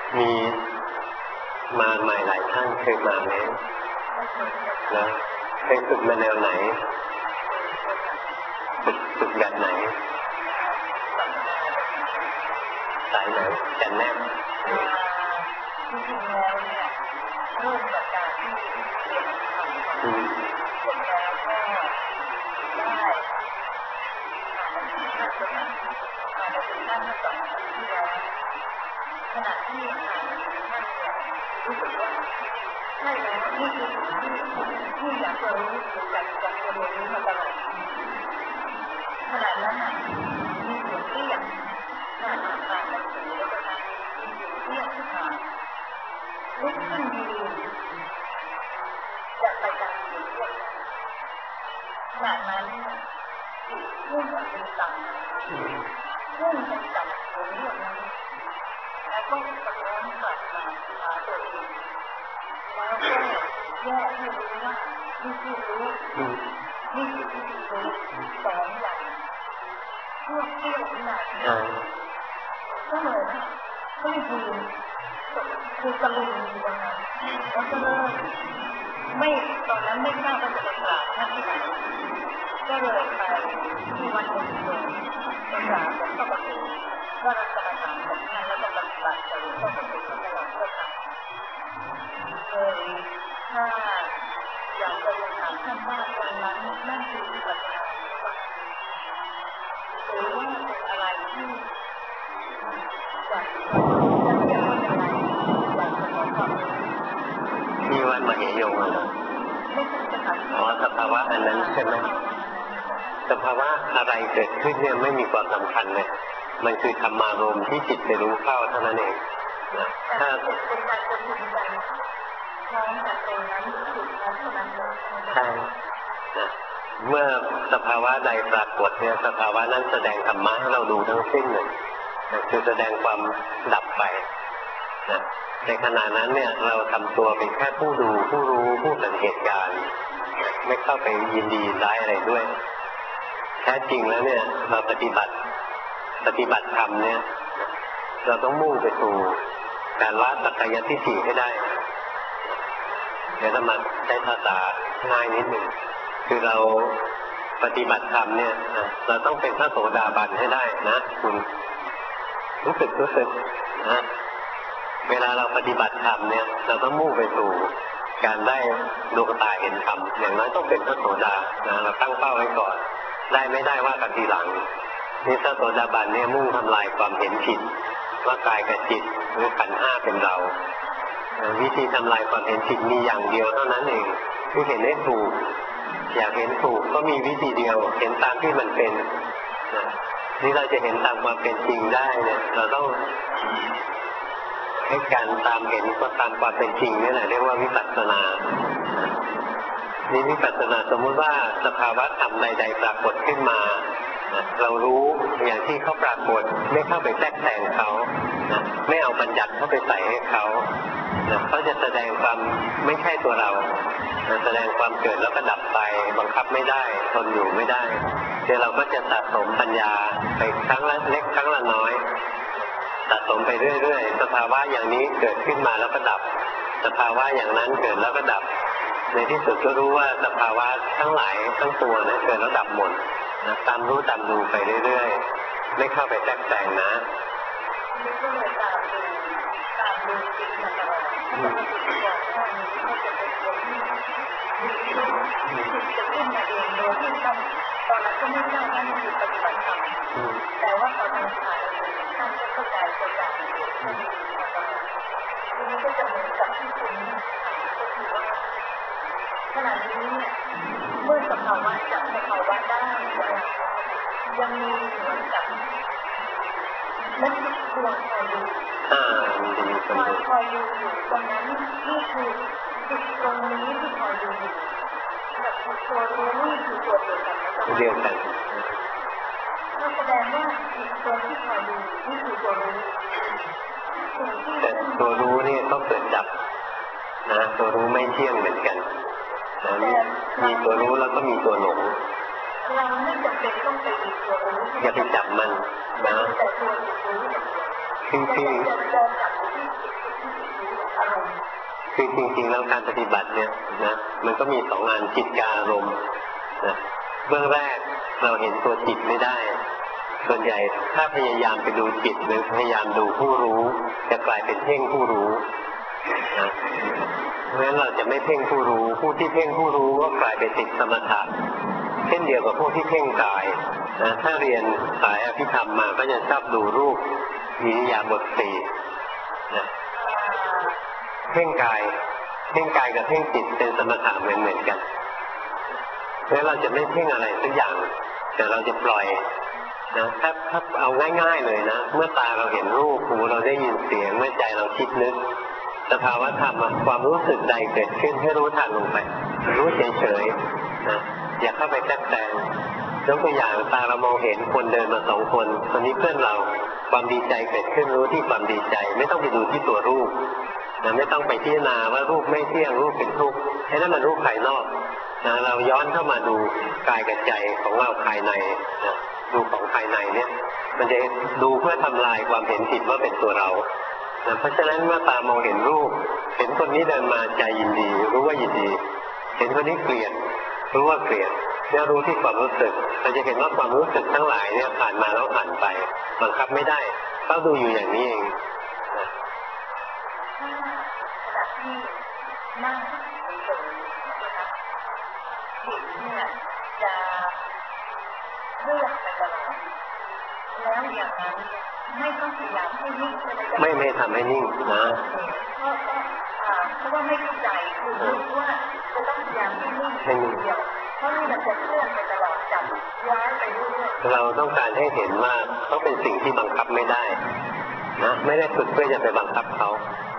มีมาใหม่หลายท่านเคยมาไหมนะเคยฝึกมาแนวไหนฝึกแบบไหนสายไหนแกนแนบจริงๆแล้วเนี่ยเริ่มจากการที่เรียนทำเสร็จแล้วก็ได้ท่านประธานท่านเมื่อ2 อาทิตย์ที่แล้วขณะที่ท่านเนี่ยรู้สึกว่าใช่แล้วนี่คือสิ่งที่อยากจะรู้อยากจะเรียนรู้มาตลอดขณะนั้นมีเสียงเรียกอ่านหนังสือแล้วก็มีเสียงเรียกขึ้นมาลุกขึ้นยืนจะไปตามเสียงเรียกขณะนั้นมุ่งเป็นต่ำมุ่งเป็นต่ำเสียงเรียกนั้นแล้วก็สะท้อนกลับมาหาตัวเองแล้วก็แยกให้รู้ว่านี่คือรู้นี่คือที่รู้2 อย่างช่วงเที่ยวขนาดนี้ก็เลยก็ยืนคือตะลึงอยู่ตรงนั้นแล้วก็ไม่ตอนนั้นไม่ทราบว่าจะไปกราบท่านที่ไหนก็เลยไปที่วัดหลวงปู่ไปกราบหลวงพ่อประตูว่ารัตนธรรมของท่านแล้วก็ปฏิบัติกับหลวงพ่อประตูตลอดเพื่อทำถ้าอยากจะเรียนถามท่านว่าตอนนั้นนั่นคือวิปัสสนาหรือว่าเป็นอะไรที่มีวันมาเหยงเหรออ๋อสภาวะอันนั้นใช่ไหมสภาวะอะไรเกิดขึ้นเนี่ยไม่มีความสำคัญเลยมันคือธรรมารมณ์ที่จิตไปรู้เข้าเท่านั้นเองถ้าใช่เมื่อสภาวะใดปรากฏเนี่ยสภาวะนั้นแสดงธรรมะให้เราดูทั้งสิ้นเลยคือแสดงความดับไปนะในขณะนั้นเนี่ยเราทำตัวเป็นแค่ผู้ดูผู้รู้ผู้สังเกตการณ์ไม่เข้าไปยินดีร้ายอะไรด้วยแท้จริงแล้วเนี่ยเราปฏิบัติธรรมเนี่ยเราต้องมุ่งไปสู่การละสักกายทิฏฐิให้ได้เดี๋ยวจะมาใช้ภาษาง่ายนิดหนึ่งคือเราปฏิบัติธรรมเนี่ยเราต้องเป็นพระโสดาบันให้ได้นะคุณรู้สึกนะเวลาเราปฏิบัติธรรมเนี่ยเราต้องมุ่งไปสู่การได้ดวงตาเห็นธรรมอย่างน้อยต้องเป็นพระโสดานะเราตั้งเป้าไว้ก่อนได้ไม่ได้ว่ากันทีหลังนี่พระโสดาบันเนี่ยมุ่งทำลายความเห็นผิดว่ากายกับจิตหรือขันธ์ 5เป็นเราวิธีทำลายความเห็นผิดมีอย่างเดียวเท่านั้นเองคือเห็นให้ถูกอยากเห็นถูกก็มีวิธีเดียวเห็นตามที่มันเป็นนี่เราจะเห็นตามความเป็นจริงได้เนี่ยเราต้องให้การตามเห็นก็ตามความเป็นจริงนี่แหละเรียกว่าวิปัสสนานี่วิปัสสนาสมมุติว่าสภาวะธรรมใดๆปรากฏขึ้นมาเรารู้อย่างที่เขาปรากฏไม่เข้าไปแทรกแซงเขาไม่เอาบัญญัติเข้าไปใส่ให้เขาเขาจะแสดงความไม่ใช่ตัวเราแสดงความเกิดแล้วก็ดับไปบังคับไม่ได้ทนอยู่ไม่ได้เดี๋ยวเราก็จะสะสมปัญญาไปครั้งละเล็กครั้งละน้อยสะสมไปเรื่อยๆสภาวะอย่างนี้เกิดขึ้นมาแล้วก็ดับสภาวะอย่างนั้นเกิดแล้วก็ดับในที่สุดก็รู้ว่าสภาวะทั้งหลายทั้งตัวนั้นเกิดแล้วดับหมดตามรู้ตามดูไปเรื่อยๆไม่เข้าไปแทรกแซงนะตามดูจิตมาตลอดจะขึ้นมาเองโดยที่ตอนนั้นก็ไม่ทราบว่ามันคือปฏิบัติธรรมแต่ว่าตอนนั้นผ่านท่านก็เข้าใจตัวอย่างทีนี้ก็จะเหมือนกับที่คุณก็คือว่าขณะนี้เนี่ยเมื่อสภาวะจับสภาวะได้ยังมีเหมือนกับและดวงคอยดูคอยดูอยู่ตรงนั้นนี่คือจุดตรงนี้ที่คอยดูอยู่กับตัวรู้นี่คือตัวเดียวกันเดียวกันก็แสดงว่าตัวที่คอยดูนี่คือตัวรู้แต่ตัวรู้นี่ต้องเกิดดับนะตัวรู้ไม่เที่ยงเหมือนกันนะมีตัวรู้แล้วก็มีตัวหลงเราไม่จำเป็นต้องไปมีตัวรู้อย่าไปจับมันนะคือคือจริงๆแล้วการปฏิบัติเนี่ยนะมันก็มี2 อันจิตกับอารมณ์นะเบื้องแรกเราเห็นตัวจิตไม่ได้ส่วนใหญ่ถ้าพยายามไปดูจิตหรือพยายามดูผู้รู้จะกลายเป็นเพ่งผู้รู้นะเพราะฉะนั้นเราจะไม่เพ่งผู้รู้ผู้ที่เพ่งผู้รู้ก็กลายเป็นติดสมถะเช่นเดียวกับพวกที่เพ่งกายนะถ้าเรียนสายอภิธรรมมาก็จะชอบดูรูปอิริยาบถสี่นะเพ่งกายกับเพ่งจิตเป็นสมถะเหมือนกันแล้วเราจะไม่เพ่งอะไรสักอย่างแต่เราจะปล่อยนะถ้าเอาง่ายๆเลยนะเมื่อตาเราเห็นรูปหูเราได้ยินเสียงเมื่อใจเราคิดนึกสภาวะธรรมความรู้สึกใดเกิดขึ้นให้รู้ทันลงไปรู้เฉยๆนะอย่าเข้าไปแทรกแซงยกตัวอย่างตาเรามองเห็นคนเดินมา2 คนคนนี้เพื่อนเราความดีใจเกิดขึ้นรู้ที่ความดีใจไม่ต้องไปดูที่ตัวรูปนะไม่ต้องไปพิจารณาว่ารูปไม่เที่ยงรูปเป็นทุกข์ไอ้นั่นมันรูปภายนอกนะเราย้อนเข้ามาดูกายกับใจของเราภายในนะดูของภายในเนี่ยมันจะดูเพื่อทำลายความเห็นผิดว่าเป็นตัวเรานะเพราะฉะนั้นเมื่อตามองเห็นรูปเห็นคนนี้เดินมาใจยินดีรู้ว่ายินดีเห็นคนนี้เกลียดรู้ว่าเกลียดเนี่ยรู้ที่ความรู้สึกเราจะเห็นว่าความรู้สึกทั้งหลายเนี่ยผ่านมาแล้วผ่านไปบังคับไม่ได้ต้องดูอยู่อย่างนี้เองถ้าขณะที่นั่งเฉยๆนะคะจิตเนี่ยจะเลื่อนไปตลอดแล้วอย่างนั้นไม่ต้องพยายามให้นิ่งใช่ไหมไม่ทำให้นิ่งนะเพราะว่าไม่เข้าใจคือรู้ว่าจะต้องพยายามให้นิ่งเดียวเพราะนี่มันจะเคลื่อนไปตลอดจับย้ายไปเรื่อยๆเราต้องการให้เห็นว่าเขาเป็นสิ่งที่บังคับไม่ได้นะไม่ได้ฝึกเพื่อจะไปบังคับเขา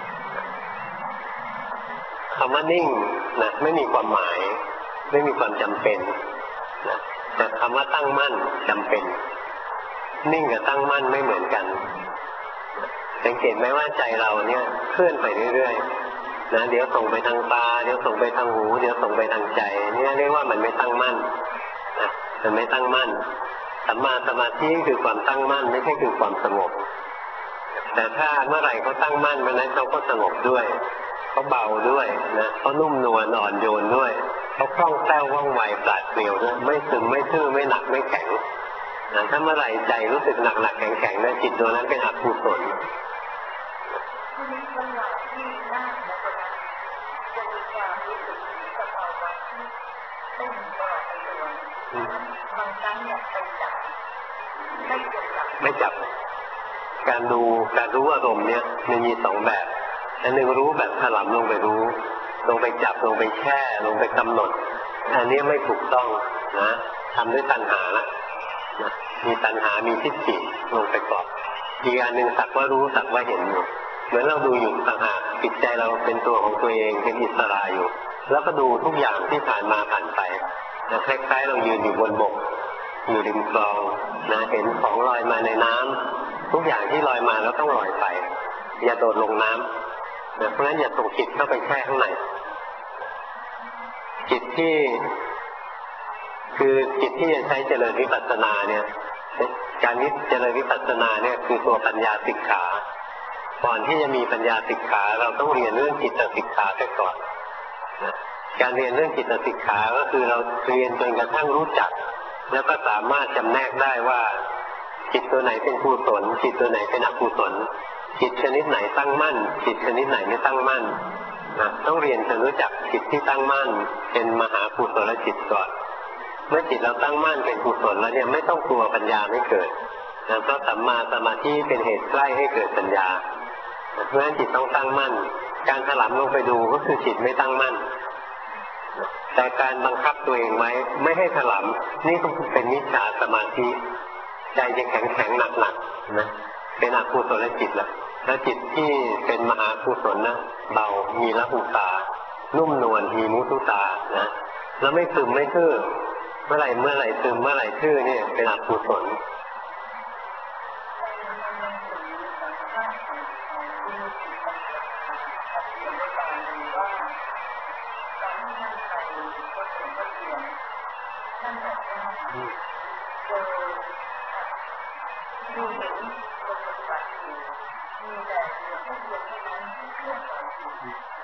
คำว่านิ่งนะไม่มีความหมายไม่มีความจำเป็นนะแต่คำว่าตั้งมั่นจำเป็นนิ่งกับตั้งมั่นไม่เหมือนกันสังเกตไหมว่าใจเราเนี่ยเคลื่อนไปเรื่อยๆนะเดี๋ยวส่งไปทางตาเดี๋ยวส่งไปทางหูเดี๋ยวส่งไปทางใจนี่เรียกว่ามันไม่ตั้งมั่นนะมันไม่ตั้งมั่นสัมมาสมาธิคือความตั้งมั่นไม่ใช่คือความสงบแต่ถ้าเมื่อไหร่เขาตั้งมั่นเมื่อนั้นเขาก็สงบด้วยเขาเบาด้วยนะเขานุ่มนวลอ่อนโยนด้วยเขาคล่องแคล่วว่องไวปราดเปรียวด้วยไม่ซึมไม่ทื่อไม่หนักไม่แข็งถ้าเมื่อไหร่ใจรู้สึกหนักๆแข็งๆนั้นจิตตัวนั้นเป็นอกุศลทีนี้เวลาที่นั่งนะคะจะมีความรู้สึกสภาวะที่เป็นตัวในตัวบางครั้งเนี่ยไปจับไม่จับการรู้อารมณ์เนี่ยมันมี2 แบบอันหนึ่งรู้แบบถลำลงไปรู้ลงไปจับลงไปแช่ลงไปกำหนดอันนี้ไม่ถูกต้องนะทำด้วยตัณหานะมีตัณหามีทิฏฐิลงไปกอบอีกอันหนึ่งสักว่ารู้สักว่าเห็นอยู่เหมือนเราดูอยู่ต่างหากจิตใจเราเป็นตัวของตัวเองเป็นอิสระอยู่แล้วก็ดูทุกอย่างที่ผ่านมาผ่านไปนะคล้ายๆเรายืนอยู่บนบกอยู่ริมคลองนะเห็นของลอยมาในน้ำทุกอย่างที่ลอยมาแล้วต้องลอยไปอย่าโดดลงน้ำนะเพราะฉะนั้นอย่าส่งจิตเข้าไปแช่ข้างในจิตที่จะใช้เจริญวิปัสสนาเนี่ยการเจริญวิปัสสนาเนี่ยคือตัวปัญญาสิกขาก่อนที่จะมีปัญญาสิกขาเราต้องเรียนเรื่องจิตสิกขาไปก่อนการเรียนเรื่องจิตสิกขาก็คือเราเรียนจนกระทั่งรู้จักแล้วก็สามารถจำแนกได้ว่าจิตตัวไหนเป็นกุศลจิตตัวไหนเป็นอกุศลจิตชนิดไหนตั้งมั่นจิตชนิดไหนไม่ตั้งมั่นนะต้องเรียนจนรู้จักจิตที่ตั้งมั่นเป็นมหากุศลจิตก่อนเมื่อจิตเราตั้งมั่นเป็นกุศลแล้วเนี่ยไม่ต้องกลัวปัญญาไม่เกิดนะเพราะสัมมาสมาธิเป็นเหตุใกล้ให้เกิดปัญญาเพราะฉะนั้นจิตต้องตั้งมั่นการถลำลงไปดูก็คือจิตไม่ตั้งมั่นแต่การบังคับตัวเองไว้ไม่ให้ถลำนี่ก็เป็นมิจฉาสมาธิใจจะแข็งหนักๆนะเป็นอกุศลจิตแล้วจิตที่เป็นมหากุศลนะเบามีละหุตานุ่มนวลมีมุทุตานะแล้วไม่ซึมไม่ทื่อเมื่อไหร่ซึมเมื่อไหร่ทื่อเนี่ยเป็นอกุศล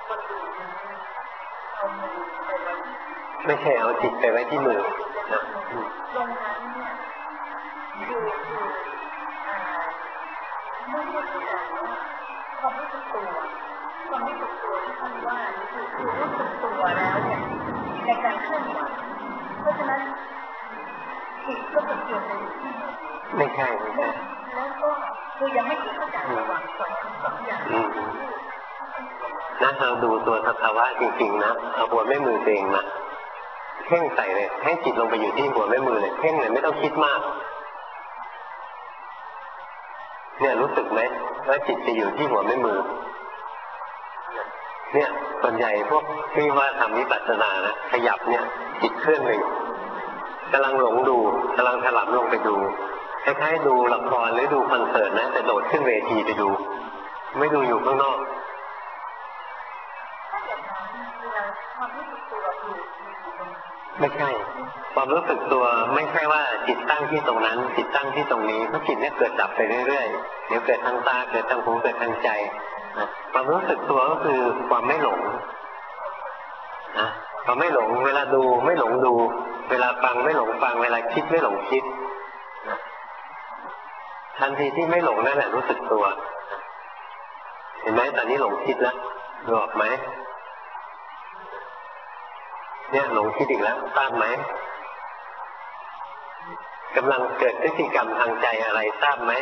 ไม่ใช่เอาจิตไปไว้ที่มือนะตรงนั้นเนี่ยคือไม่ใช่ที่ไหนความรู้สึกตัวความรู้สึกตัวที่ท่านว่าคือรู้สึกตัวแล้วเนี่ยในการเคลื่อนไหวเพราะฉะนั้นจิตก็จะเกี่ยวกับที่ไม่ใช่แล้วก็คือยังไม่เข้าใจระหว่างสองอย่างนะเราดูตัวสภาวะจริงๆนะเอาหัวแม่มือตัวเองมาเพ่งใส่เลยให้จิตลงไปอยู่ที่หัวแม่มือเลยเพ่งเลยไม่ต้องคิดมากเนี่ยรู้สึกไหมว่าจิตจะอยู่ที่หัวแม่มือเนี่ยส่วนใหญ่พวกที่ว่าทำวิปัสสนานะขยับเนี่ยจิตเคลื่อนเลยกำลังหลงดูกำลังถลำลงไปดูคล้ายๆดูละครหรือดูคอนเสิร์ตนะแต่โดดขึ้นเวทีไปดูไม่ดูอยู่ข้างนอกไม่ใช่ความรู้สึกตัวไม่ใช่ว่าจิตตั้งที่ตรงนั้นจิตตั้งที่ตรงนี้เพราะจิตเนี่ยเกิดดับไปเรื่อยๆเดี๋ยวเกิดทางตาเกิดทางหูเกิดทางใจความรู้สึกตัวก็คือความไม่หลงนะความไม่หลงเวลาดูไม่หลงดูเวลาฟังไม่หลงฟังเวลาคิดไม่หลงคิดทันทีที่ไม่หลงนั่นแหละรู้สึกตัวเห็นไหมตอนนี้หลงคิดแล้วดูออกไหมเนี่ยหลงคิดอีกแล้วทราบไหมกำลังเกิดพฤติกรรมทางใจอะไรทราบไหม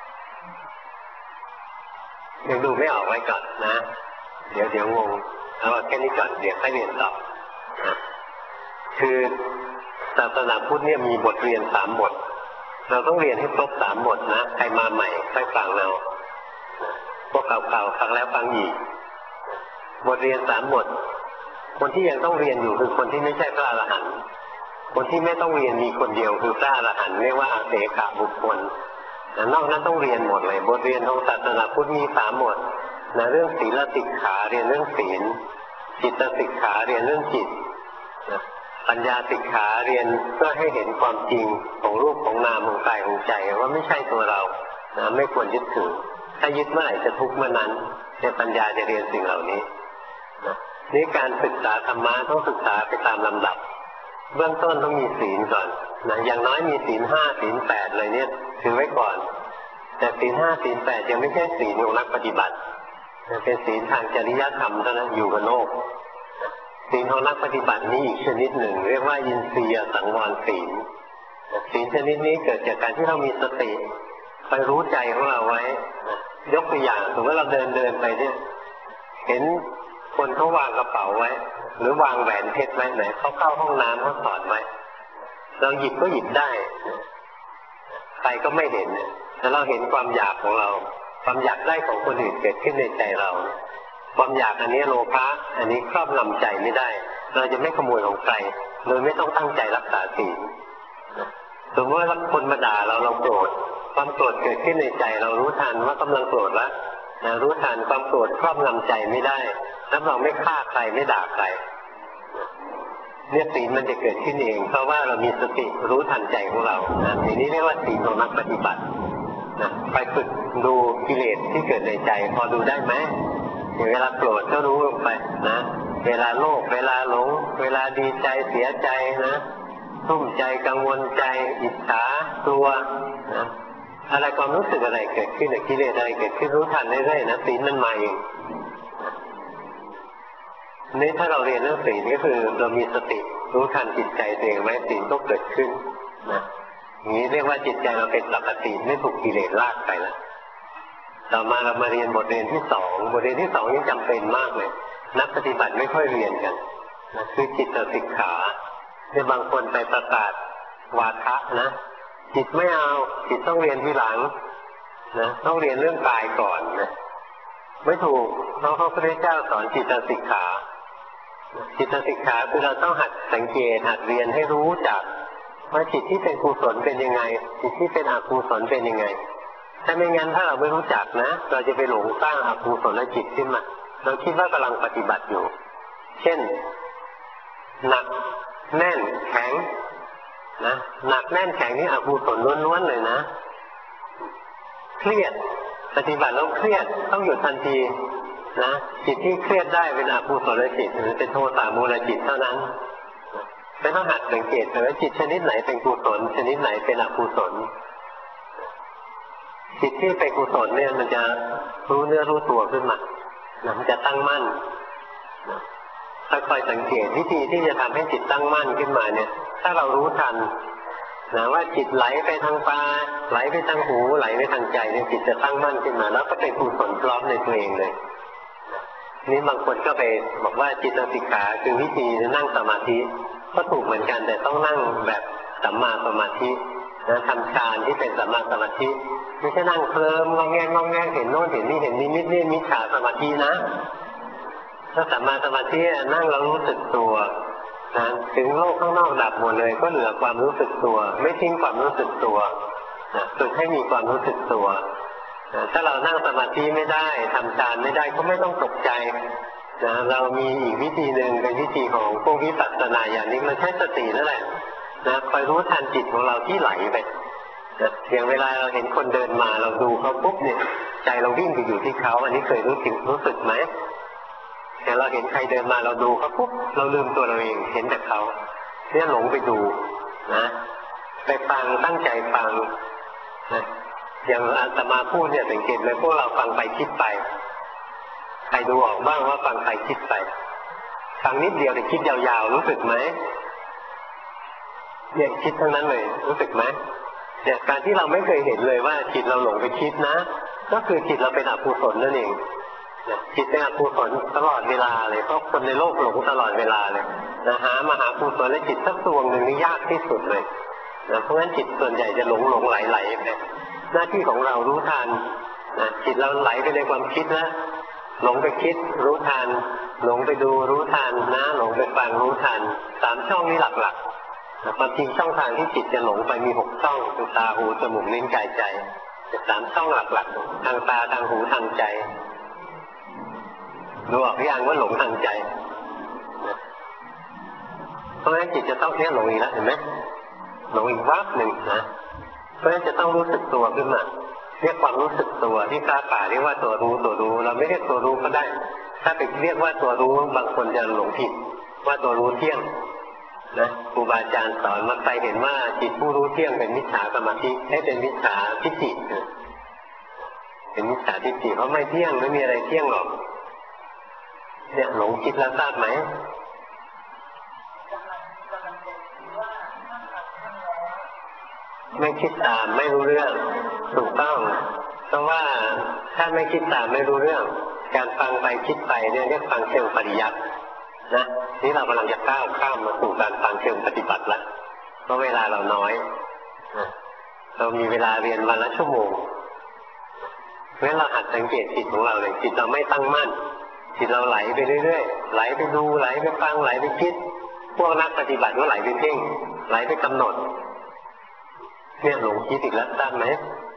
ยังดูไม่ออกไว้ก่อนนะเดี๋ยวงงเอาแค่นี้ก่อนเดี๋ยวค่อยเรียนต่อนะคือศาสนาพุทธเนี่ยมีบทเรียน3 บทเราต้องเรียนให้ครบ3 บทนะใครมาใหม่ค่อยฟังเราพวกเก่าๆฟังแล้วฟังอีกบทเรียน3 บทคนที่ยังต้องเรียนอยู่คือคนที่ไม่ใช่พระอรหันต์คนที่ไม่ต้องเรียนมีคนเดียวคือพระอรหันต์เรียกว่าอาเสขบุคคลนอกนั้นต้องเรียนหมดเลยบทเรียนของศาสนาพุทธมี3 บทนะเรื่องศีลสิกขาเรียนเรื่องศีลจิตสิกขาเรียนเรื่องจิตปัญญาสิกขาเรียนเพื่อให้เห็นความจริงของรูปของนามของกายของใจว่าไม่ใช่ตัวเรานะไม่ควรยึดถือถ้ายึดเมื่อไหร่จะทุกข์เมื่อนั้นเนี่ยปัญญาจะเรียนสิ่งเหล่านี้นะนี่การศึกษาธรรมะต้องศึกษาไปตามลำดับเบื้องต้นต้องมีศีลก่อนนะอย่างน้อยมีศีล 5 ศีล 8อะไรเนี่ยถือไว้ก่อนแต่ศีล 5 ศีล 8ยังไม่ใช่ศีลของนักปฏิบัติเป็นศีลทางจริยธรรมเท่านั้นอยู่กับโลกศีลของนักปฏิบัตินี้อีกชนิดหนึ่งเรียกว่าอินทรียสังวรศีลศีลชนิดนี้เกิดจากการที่เรามีสติไปรู้ใจของเราไว้ยกตัวอย่างสมมติว่าเราเดินไปเนี่ยเห็นคนเขาวางกระเป๋าไว้หรือวางแหวนเพชรไว้ไหนเขาเข้าห้องน้ำเขาสอดไว้เราหยิบก็หยิบได้ใครก็ไม่เห็นแต่เราเห็นความอยากของเราความอยากได้ของคนอื่นเกิดขึ้นในใจเราความอยากอันนี้โลภะอันนี้ครอบงำใจไม่ได้เราจะไม่ขโมยของใครโดยไม่ต้องตั้งใจรักษาศีลสมมติว่าคนมาด่าเราโกรธความโกรธเกิดขึ้นในใจเรารู้ทันว่ากำลังโกรธแล้วรู้ทันความโกรธครอบงำใจไม่ได้แล้วเราไม่ฆ่าใครไม่ด่าใครเนี่ยศีลมันจะเกิดขึ้นเองเพราะว่าเรามีสติรู้ทันใจของเราทีนี้เรียกว่าศีลของนักปฏิบัติไปฝึกดูกิเลสที่เกิดในใจพอดูได้ไหมเวลาโกรธก็รู้ลงไปนะเวลาโลภเวลาหลงเวลาดีใจเสียใจนะทุ่มใจกังวลใจอิจฉากลัวนะอะไรความรู้สึกอะไรเกิดขึ้นกิเลสอะไรเกิดขึ้นรู้ทันเรื่อยๆนะศีลมันมาเองนี่ถ้าเราเรียนเรื่องศีลก็คือเรามีสติรู้ทันจิตใจตัวเองไว้ศีลก็เกิดขึ้นนะอย่างนี้เรียกว่าจิตใจเราเป็นปกติไม่ถูกกิเลสลากไปแล้วต่อมาเรามาเรียนบทเรียนที่2บทเรียนที่2นี่จำเป็นมากเลยนักปฏิบัติไม่ค่อยเรียนกันนะคือจิตสิกขาที่บางคนไปประกาศวาทะนะจิตไม่เอาจิตต้องเรียนทีหลังนะต้องเรียนเรื่องกายก่อนนะไม่ถูกเพราะพระพุทธเจ้าสอนจิตสิกขาจิตสิกขาคือเราต้องหัดสังเกตหัดเรียนให้รู้จักว่าจิตที่เป็นกุศลเป็นยังไงจิตที่เป็นอกุศลเป็นยังไงถ้าไม่งั้นถ้าเราไม่รู้จักนะเราจะไปหลงสร้างอกุศลจิตขึ้นมาเราคิดว่ากำลังปฏิบัติอยู่เช่นหนักแน่นแข็งนะหนักแน่นแข็งนี่อกุศลล้วนๆเลยนะเครียดปฏิบัติแล้วเครียดต้องหยุดทันทีนะจิตที่เครียดได้เป็นอกุศลจิตหรือเป็นโทสะมูลจิตเท่านั้นไม่ต้องหัดสังเกตแต่ว่าจิตชนิดไหนเป็นกุศลชนิดไหนเป็นอกุศลจิตที่เป็นกุศลเนี่ยมันจะรู้เนื้อรู้ตัวขึ้นมามันจะตั้งมั่นถ้าคอยสังเกตวิธีที่จะทำให้จิตตั้งมั่นขึ้นมาเนี่ยถ้าเรารู้ทันนะว่าจิตไหลไปทางตาไหลไปทางหูไหลไปทางใจเนี่ยจิตจะตั้งมั่นขึ้นมาแล้วก็เป็นกุศลพร้อมในตัวเองเลยนี่บางคนก็ไปบอกว่าจิตสิกขาคือวิธีนั่งสมาธิก็ถูกเหมือนกันแต่ต้องนั่งแบบสัมมาสมาธินะทำฌานที่เป็นสัมมาสมาธิไม่ใช่นั่งเคลิ้มงอแงงอแงเห็นโน่นเห็นนี่เห็นนิมิตนี่มิจฉาสมาธินะถ้าสัมมาสมาธินั่งแล้วรู้สึกตัวนะถึงโลกข้างนอกดับหมดเลยก็เหลือความรู้สึกตัวไม่ทิ้งความรู้สึกตัวนะฝึกให้มีความรู้สึกตัวนะถ้าเรานั่งสมาธิไม่ได้ทำฌานไม่ได้ก็ไม่ต้องตกใจนะเรามีอีกวิธีหนึ่งเป็นวิธีของพวกวิปัสสนาอย่างนี้มันใช้สตินั่นแหละนะคอยรู้ทันจิตของเราที่ไหลไปนะอย่างเวลาเราเห็นคนเดินมาเราดูเขาปุ๊บเนี่ยใจเราวิ่งไปอยู่ที่เขาอันนี้เคยรู้สึกไหมแต่เราเห็นใครเดินมาเราดูเขาปุ๊บเราลืมตัวเราเองเห็นแต่เขาเนี่ยหลงไปดูนะไปฟังตั้งใจฟังนะอย่างอาตมาพูดเนี่ยสังเกตเลยพวกเราฟังไปคิดไปใครดูออกบ้างว่าฟังไปคิดไปฟังนิดเดียวแต่คิดยาวๆรู้สึกไหมเนี่ยคิดทั้งนั้นเลยรู้สึกไหมเนี่ยการที่เราไม่เคยเห็นเลยว่าจิตเราหลงไปคิดนะก็คือจิตเราเป็นอกุศลนั่นเองจิตเป็นอกุศลตลอดเวลาเลยเพราะคนในโลกหลงตลอดเวลาเลยนะหามหากุศลและจิตสักดวงหนึ่งนี่ยากที่สุดเลยนะเพราะฉะนั้นจิตส่วนใหญ่จะหลงไหลไปหน้าที่ของเรารู้ทันนะจิตเราไหลไปในความคิดนะหลงไปคิดรู้ทันหลงไปดูรู้ทันนะหลงไปฟังรู้ทัน3ช่องนี้หลักๆความจริงช่องทางที่จิตจะหลงไปมี6ช่องคือตาหูจมูกลิ้นกายใจ3ช่องหลักๆทางตาทางหูทางใจดูออกหรือยังว่าหลงทางใจเพราะฉะนั้นจิตจะต้องหลงอีกแล้วเห็นไหมหลงอีกวับหนึ่งนะเพราะฉะนั้นจะต้องรู้สึกตัวขึ้นมาเรียกความรู้สึกตัวที่พระป่าเรียกว่าตัวรู้เราไม่เรียกตัวรู้ก็ได้ถ้าไปเรียกว่าตัวรู้บางคนจะหลงผิดว่าตัวรู้เที่ยงนะครูบาอาจารย์สอนมาใครเห็นว่าจิตผู้รู้เที่ยงเป็นมิจฉาสมาธิให้เป็นมิจฉาทิฏฐิเป็นมิจฉาทิฏฐิเพราะไม่เที่ยงไม่มีอะไรเที่ยงหรอกเนี่ยหลงคิดแล้วทราบไหมไม่คิดตามไม่รู้เรื่องถูกต้องเพราะว่าถ้าไม่คิดตามไม่รู้เรื่องการฟังไปคิดไปเนี่ยเรียกฟังเชิงปริยัตินะนี่เรากำลังจะก้าวข้ามมาสู่การฟังเชิงปฏิบัติแล้วเพราะเวลาเราน้อยเรามีเวลาเรียนวันละชั่วโมงเพราะฉะนั้นเราหัดสังเกตจิตของเราเลยจิตเราไม่ตั้งมั่นจิตเราไหลไปเรื่อยๆไหลไปดูไหลไปฟังไหลไปคิดพวกนักปฏิบัติก็ไหลไปเพ่งไหลไปกำหนดเนี่ยหลงคิดอีกแล้วทราบไหม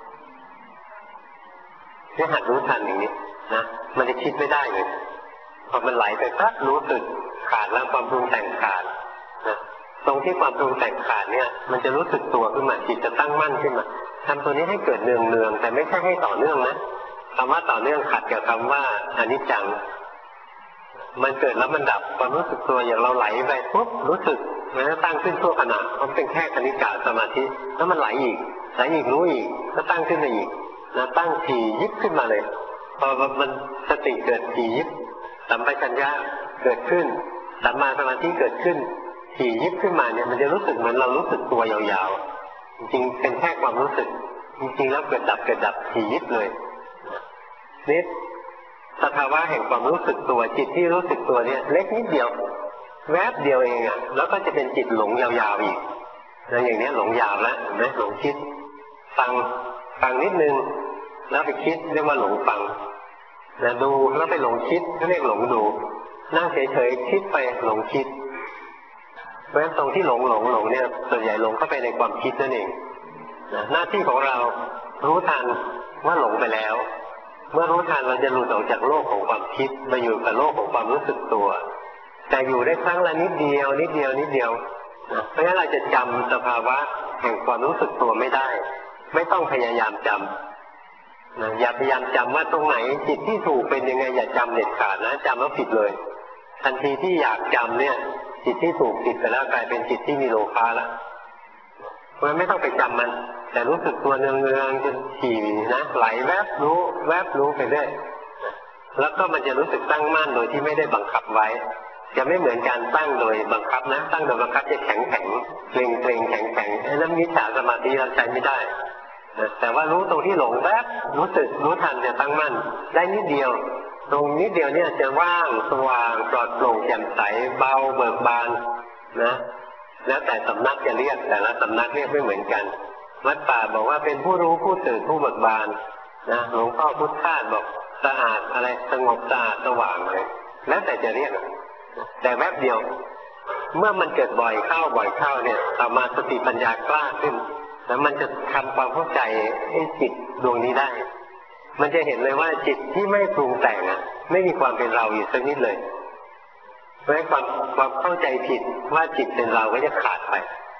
เนี่ยหัดรู้ทันอย่างนี้นะมันจะคิดไม่ได้เลยพอมันไหลไปปั๊บรู้สึกขาดแล้วความปรุงแต่งขาดนะตรงที่ความปรุงแต่งขาดเนี่ยมันจะรู้สึกตัวขึ้นมาจิตจะตั้งมั่นขึ้นมาทำตัวนี้ให้เกิดเนืองๆแต่ไม่ใช่ให้ต่อเนื่องนะคำว่าต่อเนื่องขัดกับคำว่าอนิจจังมันเกิดแล้วมันดับความรู้สึกตัวอย่างเราไหลไปปุ๊บรู้สึกมันจะตั้งขึ้นชั่วขณะมันเป็นแค่คณิกะสมาธิแล้วมันไหลอีกรู้อีกก็ตั้งขึ้นมาอีกนะตั้งถี่ยิบขึ้นมาเลยพอมันสติเกิดถี่ยิบสัมปชัญญะเกิดขึ้นสัมมาสมาธิเกิดขึ้นถี่ยิบขึ้นมาเนี่ยมันจะรู้สึกเหมือนเรารู้สึกตัวยาวๆจริงๆเป็นแค่ความรู้สึกจริงๆแล้วเกิดดับถี่ยิบเลยนี่สภาวะแห่งความรู้สึกตัวจิตที่รู้สึกตัวเนี่ยเล็กนิดเดียวแวบเดียวเองอ่ะแล้วก็จะเป็นจิตหลงยาวๆอีกแล้วอย่างนี้หลงยาวแล้วเห็นไหมหลงคิดฟังนิดนึงแล้วไปคิดเรียกว่าหลงฟังนะดูแล้วไปหลงคิดก็เรียกหลงดูนั่งเฉยๆคิดไปหลงคิดเพราะฉะนั้นตรงที่หลงเนี่ยส่วนใหญ่หลงเข้าไปในความคิดนั่นเองนะหน้าที่ของเรารู้ทันว่าหลงไปแล้วเมื่อรู้ทันเราจะหลุดออกจากโลกของความคิดมาอยู่กับโลกของความรู้สึกตัวแต่อยู่ได้ครั้งละนิดเดียวนะเพราะฉะนั้นเราจะจำสภาวะแห่งความรู้สึกตัวไม่ได้ไม่ต้องพยายามจำอย่าพยายามจำว่าตรงไหนจิตที่ถูกเป็นยังไงอย่าจำเด็ดขาดนะจำแล้วผิดเลยทันทีที่อยากจำเนี่ยจิตที่ถูกผิดไปแล้วกลายเป็นจิตที่มีโลภะละเพราะฉะนั้นไม่ต้องไปจำมันแต่รู้สึกตัวเนืองๆจนถี่นะไหลแวบรู้ไปเรื่อยแล้วก็มันจะรู้สึกตั้งมั่นโดยที่ไม่ได้บังคับไว้จะไม่เหมือนการตั้งโดยบังคับนะตั้งโดยบังคับจะแข็งเกร็งแข็งไอ้นั้นมิจฉาสมาธิเราใช้ไม่ได้แต่ว่ารู้ตรงที่หลงแวบรู้ทันจะตั้งมั่นได้นิดเดียวตรงนิดเดียวเนี่ยจะว่างสว่างปลอดโปร่งแจ่มใสเบาเบิกบานนะแล้วแต่สำนักจะเรียกแต่ละสำนักเรียกไม่เหมือนกันวัดป่าบอกว่าเป็นผู้รู้ผู้ตื่นผู้เบิกบานนะหลวงพ่อพุทธทาสบอกสะอาดอะไรสงบสะอาดสว่างเลยแล้วแต่จะเรียกแต่แวบเดียวเมื่อมันเกิดบ่อยเข้าเนี่ยต่อมาสติปัญญากล้าขึ้นแล้วมันจะทำความเข้าใจให้จิตดวงนี้ได้มันจะเห็นเลยว่าจิตที่ไม่ปรุงแต่งไม่มีความเป็นเราอยู่สักนิดเลยเพราะฉะนั้นความเข้าใจผิดว่าจิตเป็นเราก็จะขาดไป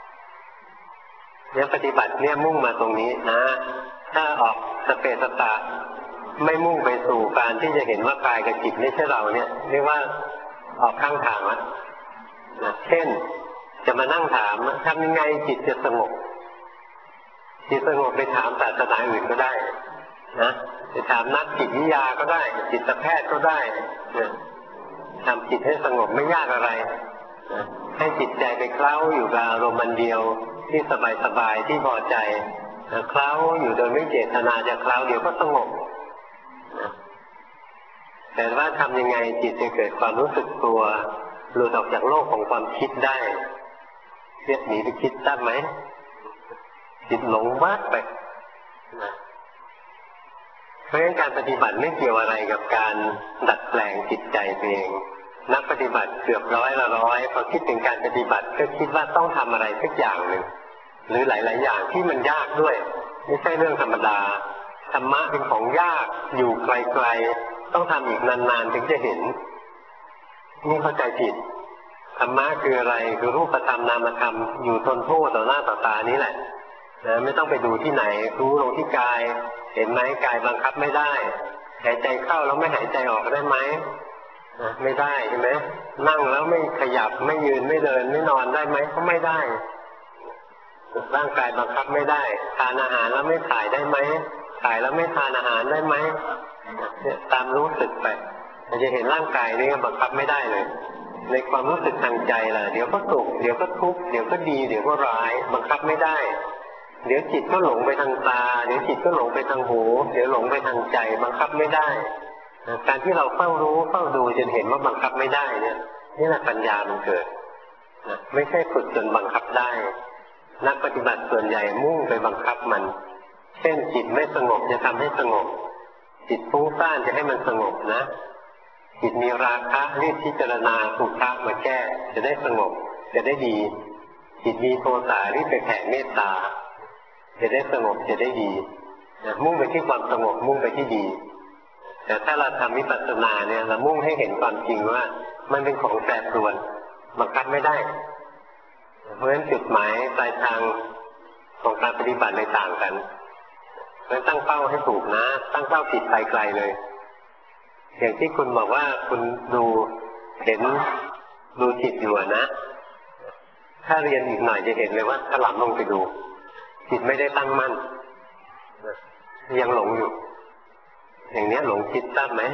เนี่ยปฏิบัติเนี่ยมุ่งมาตรงนี้นะถ้าออกสเปสตะไม่มุ่งไปสู่การที่จะเห็นว่ากายกับจิตไม่ใช่เราเนี่ยเรียกว่าออกข้างทางแล้วนะเช่นจะมานั่งถามทำยังไงจิตจะสงบจิตสงบไปถามศาสนาอื่นก็ได้นะไปถามนักจิตวิทยาก็ได้จิตแพทย์ก็ได้นะทำจิตให้สงบไม่ยากอะไรนะให้จิตใจไปเคล้าอยู่กับอารมณ์เดียวที่สบายที่พอใจนะเคล้าอยู่โดยไม่เจตนาจะเคล้าเดี๋ยวก็สงบนะแต่ว่าทำยังไงจิตจะเกิดความรู้สึกตัวหลุดออกจากโลกของความคิดได้เรียกหนีไปคิดได้ไหมจิตหลงมากไปนะเพราะฉะนั้นการปฏิบัติไม่เกี่ยวอะไรกับการดัดแปลงจิตใจตัวเองนักปฏิบัติเกือบ100 ละ 100พอคิดถึงการปฏิบัติก็คิดว่าต้องทำอะไรสักอย่างหนึ่งหรือหลายๆอย่างที่มันยากด้วยไม่ใช่เรื่องธรรมดาธรรมะเป็นของยากอยู่ไกลๆต้องทำอีกนานๆถึงจะเห็นนี่เข้าใจผิดธรรมะคืออะไรคือรูปธรรมนามธรรมอยู่ทนโทษต่อหน้าต่อตานี้แหละนะไม่ต้องไปดูที่ไหนรู้ลงที่กายเห็นไหมกายบังคับไม่ได้หายใจเข้าแล้วไม่หายใจออกได้ไหมไม่ได้ใช่ไหมนั่งแล้วไม่ขยับไม่ยืนไม่เดินไม่นอนได้ไหมก็ไม่ได้ร่างกายบังคับไม่ได้ทานอาหารแล้วไม่ถ่ายได้ไหมถ่ายแล้วไม่ทานอาหารได้ไหมเนี่ยตามรู้สึกไปเราจะเห็นร่างกายนี่บังคับไม่ได้เลยในความรู้สึกทางใจล่ะเดี๋ยวก็สุขเดี๋ยวก็ทุกข์เดี๋ยวก็ดีเดี๋ยวก็ร้ายบังคับไม่ได้เดี๋ยวจิตก็หลงไปทางตาเดี๋ยวจิตก็หลงไปทางหูเดี๋ยวหลงไปทางใจบังคับไม่ได้การที่เราเฝ้ารู้เฝ้าดูจนเห็นว่าบังคับไม่ได้เนี่ยนี่แหละปัญญามันเกิดไม่ใช่ฝึกจนบังคับได้นักปฏิบัติส่วนใหญ่มุ่งไปบังคับมันเช่นจิตไม่สงบจะทำให้สงบจิตฟุ้งซ่านจะให้มันสงบนะจิตมีราคะรีบพิจารณาสุภะมาแก้จะได้สงบจะได้ดีจิตมีโทสะรีบไปแผ่เมตตาจะได้สงบจะได้ดีมุ่งไปที่ความสงบมุ่งไปที่ดีแต่ถ้าเราทำวิปัสสนาเนี่ยเรามุ่งให้เห็นความจริงว่ามันเป็นของแปรปรวนบังคับไม่ได้เพราะฉะนั้นจุดหมายปลายทางของการปฏิบัติเลยต่างกันเพราะฉะนั้นตั้งเป้าให้ถูกนะตั้งเป้าผิดไปไกลเลยอย่างที่คุณบอกว่าคุณเห็นดูจิตอยู่นะถ้าเรียนอีกหน่อยจะเห็นเลยว่าถลำลงไปดูจิตไม่ได้ตั้งมั่นยังหลงอยู่อย่างนี้หลงคิดทราบไหม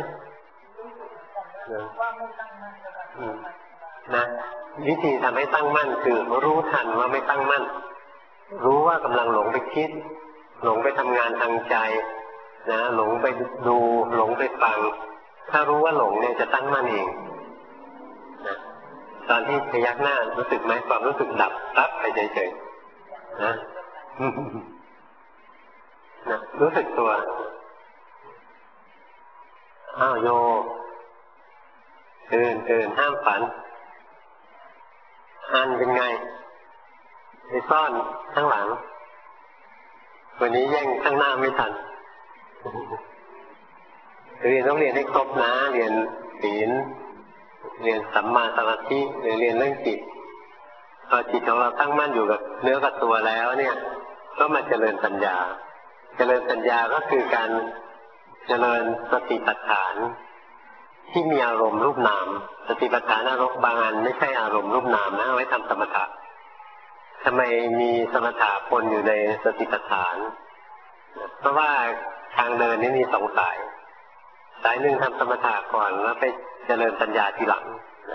นะวิธีทำให้ตั้งมั่นคือรู้ทันว่าไม่ตั้งมั่นรู้ว่ากำลังหลงไปคิดหลงไปทำงานทางใจนะหลงไปดูหลงไปฟังถ้ารู้ว่าหลงเนี่ยจะตั้งมั่นเองนะตอนที่พยักหน้ารู้สึกไหมความรู้สึกดับตับไปเฉยๆนะรู้สึกตัวอ้าวโยตื่นห้ามฝันอันเป็นไงไปซ่อนข้างหลังวันนี้แย่งข้างหน้าไม่ทันเรียนต้องเรียนให้ครบนะเรียนศีลเรียนสัมมาสมาธิหรือเรียนเรื่องจิตพอจิตของเราตั้งมั่นอยู่กับเนื้อกับตัวแล้วเนี่ยก็มาเจริญปัญญาก็คือการเจริญสติปัฏฐานที่มีอารมณ์รูปนามสติปัฏฐานอารมณ์บางอันไม่ใช่อารมณ์รูปนามนะเอาไว้ทำสมถะทำไมมีสมถะปนอยู่ในสติปัฏฐานเพราะว่าทางเดินนี้มีสองสายหนึ่งทำสมถะก่อนแล้วไปเจริญปัญญาทีหลัง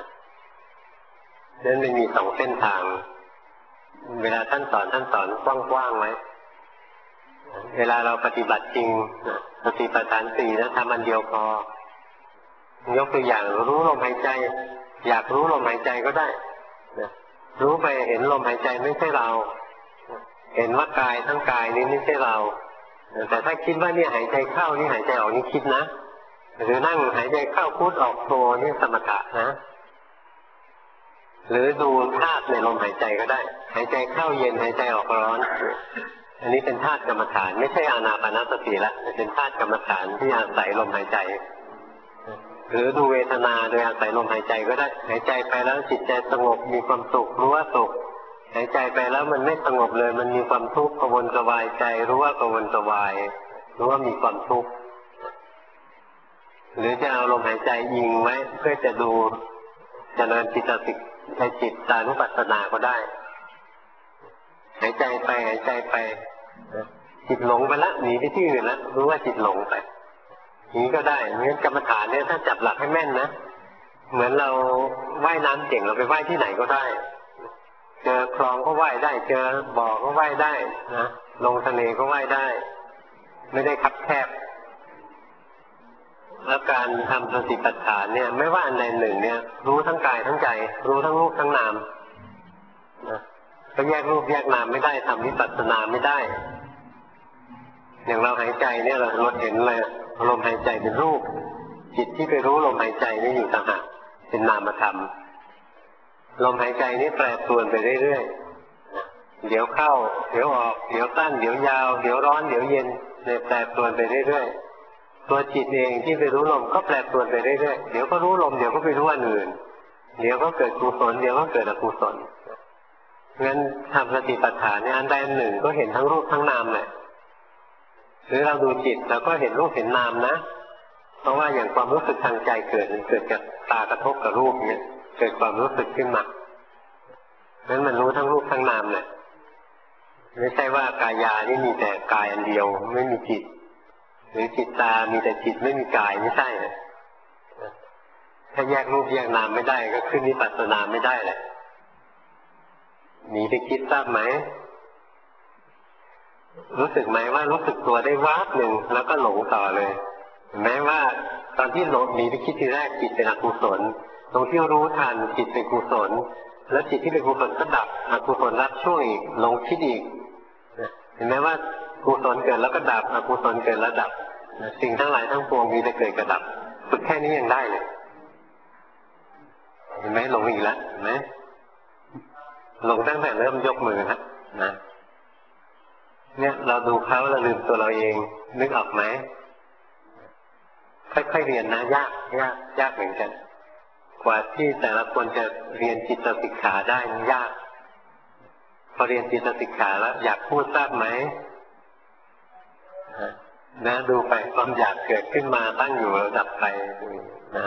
นั้นมันมีสองเส้นทางเวลาท่านสอนกว้างๆไว้เวลาเราปฏิบัติจริงสติปัฏฐานสี่นะทำอันเดียวพอยกตัวอย่างรู้ลมหายใจอยากรู้ลมหายใจก็ได้รู้ไปเห็นลมหายใจไม่ใช่เราเห็นว่ากายทั้งกายนี้ไม่ใช่เราแต่ถ้าคิดว่าเนี่ยหายใจเข้านี่หายใจออกนี่คิดนะหรือนั่งหายใจเข้าพุทออกโทนี่สมถะนะหรือดูธาตุในลมหายใจก็ได้หายใจเข้าเย็นหายใจออกร้อนอันนี้เป็นธาตุกรรมฐานไม่ใช่อานาปานสติละเป็นธาตุกรรมฐานที่อาศัยลมหายใจหรือดูเวทนาโดยอาศัยลมหายใจก็ได้หายใจไปแล้วจิตใจสงบมีความสุขรู้ว่าสุขหายใจไปแล้วมันไม่สงบเลยมันมีความทุกข์กระวนกระวายใจรู้ว่ากระวนกระวายรู้ว่ามีความทุกข์หรือจะเอาลมหายใจยิงไว้เพื่อจะดูเจริญจิตตานุปัสสนาก็ได้หายใจไปหายใจไปจิตหลงไปละหนีไปที่อื่นแล้วรู้ว่าจิตหลงไปนี้ก็ได้เพราะฉะนั้นกรรมฐานเนี่ยถ้าจับหลักให้แม่นนะเหมือนเราว่ายน้ำเก่งเราไปว่ายที่ไหนก็ได้เจอคลองก็ว่ายได้เจอบ่อก็ว่ายได้นะลงทะเลก็ว่ายได้ไม่ได้คับแคบแล้วการทำสติปัฏฐานเนี่ยไม่ว่าอันใดหนึ่งเนี่ยรู้ทั้งกายทั้งใจรู้ทั้งรูปทั้งนามนะก็แยกรูปแยกนามไม่ได้ทำวิปัสสนาไม่ได้อย่างเราหายใจเนี่ยเราเห็นเลยลมหายใจเป็นรูปจิตที่ไปรู้ลมหายใจนี่อยู่ต่างหากเป็นนามธรรมลมหายใจนี่แปรปรวนไปเรื่อยๆเดี๋ยวเข้าเดี๋ยวออกเดี๋ยวสั้นเดี๋ยวยาวเดี๋ยวร้อนเดี๋ยวเย็นเนี่ยแปรปรวนไปเรื่อยๆตัวจิตเองที่ไปรู้ลมก็แปรปรวนไปเรื่อยๆเดี๋ยวก็รู้ลมเดี๋ยวก็ไปรู้อันอื่นเดี๋ยวก็เกิดกุศลเดี๋ยวก็เกิดอกุศลงั้นทำสติปัฏฐานเนี่ยอันใดอันหนึ่งก็เห็นทั้งรูปทั้งนามแหละหรือเราดูจิตเราก็เห็นรูปเห็นนามนะเพราะว่าอย่างความรู้สึกทางใจเกิดจากตากระทบกับรูปเนี่ยเกิดความรู้สึกขึ้นมางั้นมันรู้ทั้งรูปทั้งนามแหละไม่ใช่ว่ากายานี่มีแต่กายอันเดียวไม่มีจิตหรือจิตตามีแต่จิตไม่มีกายไม่ใช่ถ้าแยกรูปแยกนามไม่ได้ก็ขึ้นวิปัสสนาไม่ได้แหละหนีไปคิดทราบไหมรู้สึกไหมว่ารู้สึกตัวได้วาบหนึ่งแล้วก็หลงต่อเลยแม้ว่าตอนที่หลงหนีไปคิดทีแรกจิตเป็นอกุศลตรงที่รู้ทันจิตเป็นกุศลแล้วจิตที่เป็นกุศลก็ดับอกุศลรับช่วงอีกหลงคิดอีกเห็นไหมว่ากุศลเกิดแล้วก็ดับอกุศลเกิดแล้วดับสิ่งทั้งหลายทั้งปวงมีแต่เกิดกับดับฝึกแค่นี้ยังได้เลยเห็นไหมหลงอีกแล้วเห็นไหมหลงตั้งแต่เริ่มยกมือแล้วนะเนี่ยเราดูเขาเราลืมตัวเราเองนึกออกไหมค่อยๆเรียนนะยากเหมือนกันกว่าที่แต่ละคนจะเรียนจิตสิกขาได้ยากพอเรียนจิตสิกขาแล้วอยากพูดทราบไหมนะดูไปความอยากเกิดขึ้นมาตั้งอยู่แล้วดับไปนะ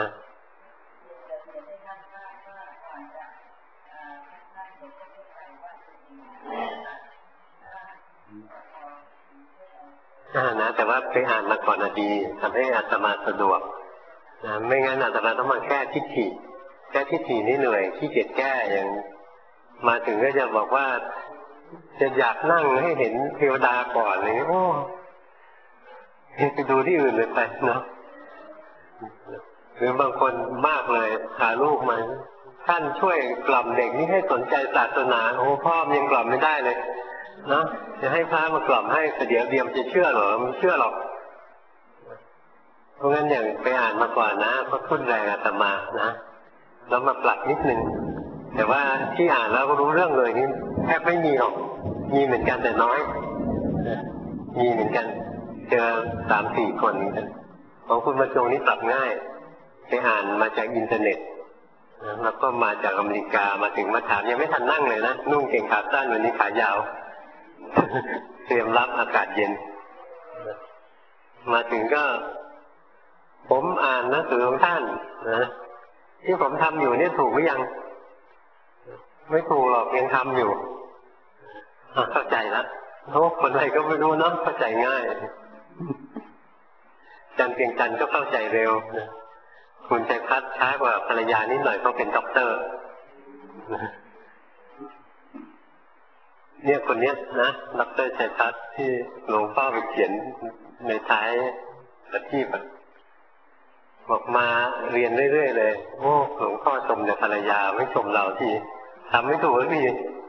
นะแต่ว่าไปอ่านมาก่อนดีทำให้อาตมาสะดวกนะไม่งั้นอาตมาต้องมาแก้ทิฏฐินี่เหนื่อยขี้เกียจแก้อย่างมาถึงก็จะบอกว่าจะอยากนั่งให้เห็นเทวดาก่อนเลยโอ้ไปดูที่อื่นเลยไปเนาะหรือบางคนมากเลยพาลูกมาท่านช่วยกล่อมเด็กนี่ให้สนใจศาสนาโอ้พ่อยังกล่อมไม่ได้เลยนะจะให้พระมากล่อมให้แต่เดี๋ยวเดียมจะเชื่อเหรอมันเชื่อหรอกเพราะงั้นอย่างไปอ่านมาก่อนนะก็ทุ่นแรงอาตมานะแล้วมาปรับนิดนึงแต่ว่าที่อ่านแล้วก็รู้เรื่องเลยนี่แทบไม่มีหรอกมีเหมือนกันแต่น้อยมีเหมือนกันเจอ 3-4 คนนี้ของคุณบรรจงนี่ปรับง่ายไปอ่านมาจากอินเทอร์เน็ตแล้วก็มาจากอเมริกามาถึงมาถามยังไม่ทันนั่งเลยนะนุ่งเกงขาสั้นวันนี้ขายาวเตรียมรับอากาศเย็นมาถึงก็ผมอ่านหนังสือของท่านนะที่ผมทำอยู่นี่ถูกหรือยังไม่ถูกหรอกยังทำอยู่เข้าใจแล้วโอ้คนไหนก็ไม่รู้เนาะเข้าใจง่ายจันเพียงจันก็เข้าใจเร็วนะคุณใจพัดช้ากว่าภรรยานิดหน่อยเขาเป็นด็อกเตอร์เนี่ยคนเนี้ยนะด็อกเตอร์ชัยพัฒน์ที่หลวงพ่อไปเขียนในท้ายประทีปบอกมาเรียนเรื่อยๆเลยโอ้หลวงพ่อชมแต่ภรรยาไม่ชมเราทีทำไม่ถูกที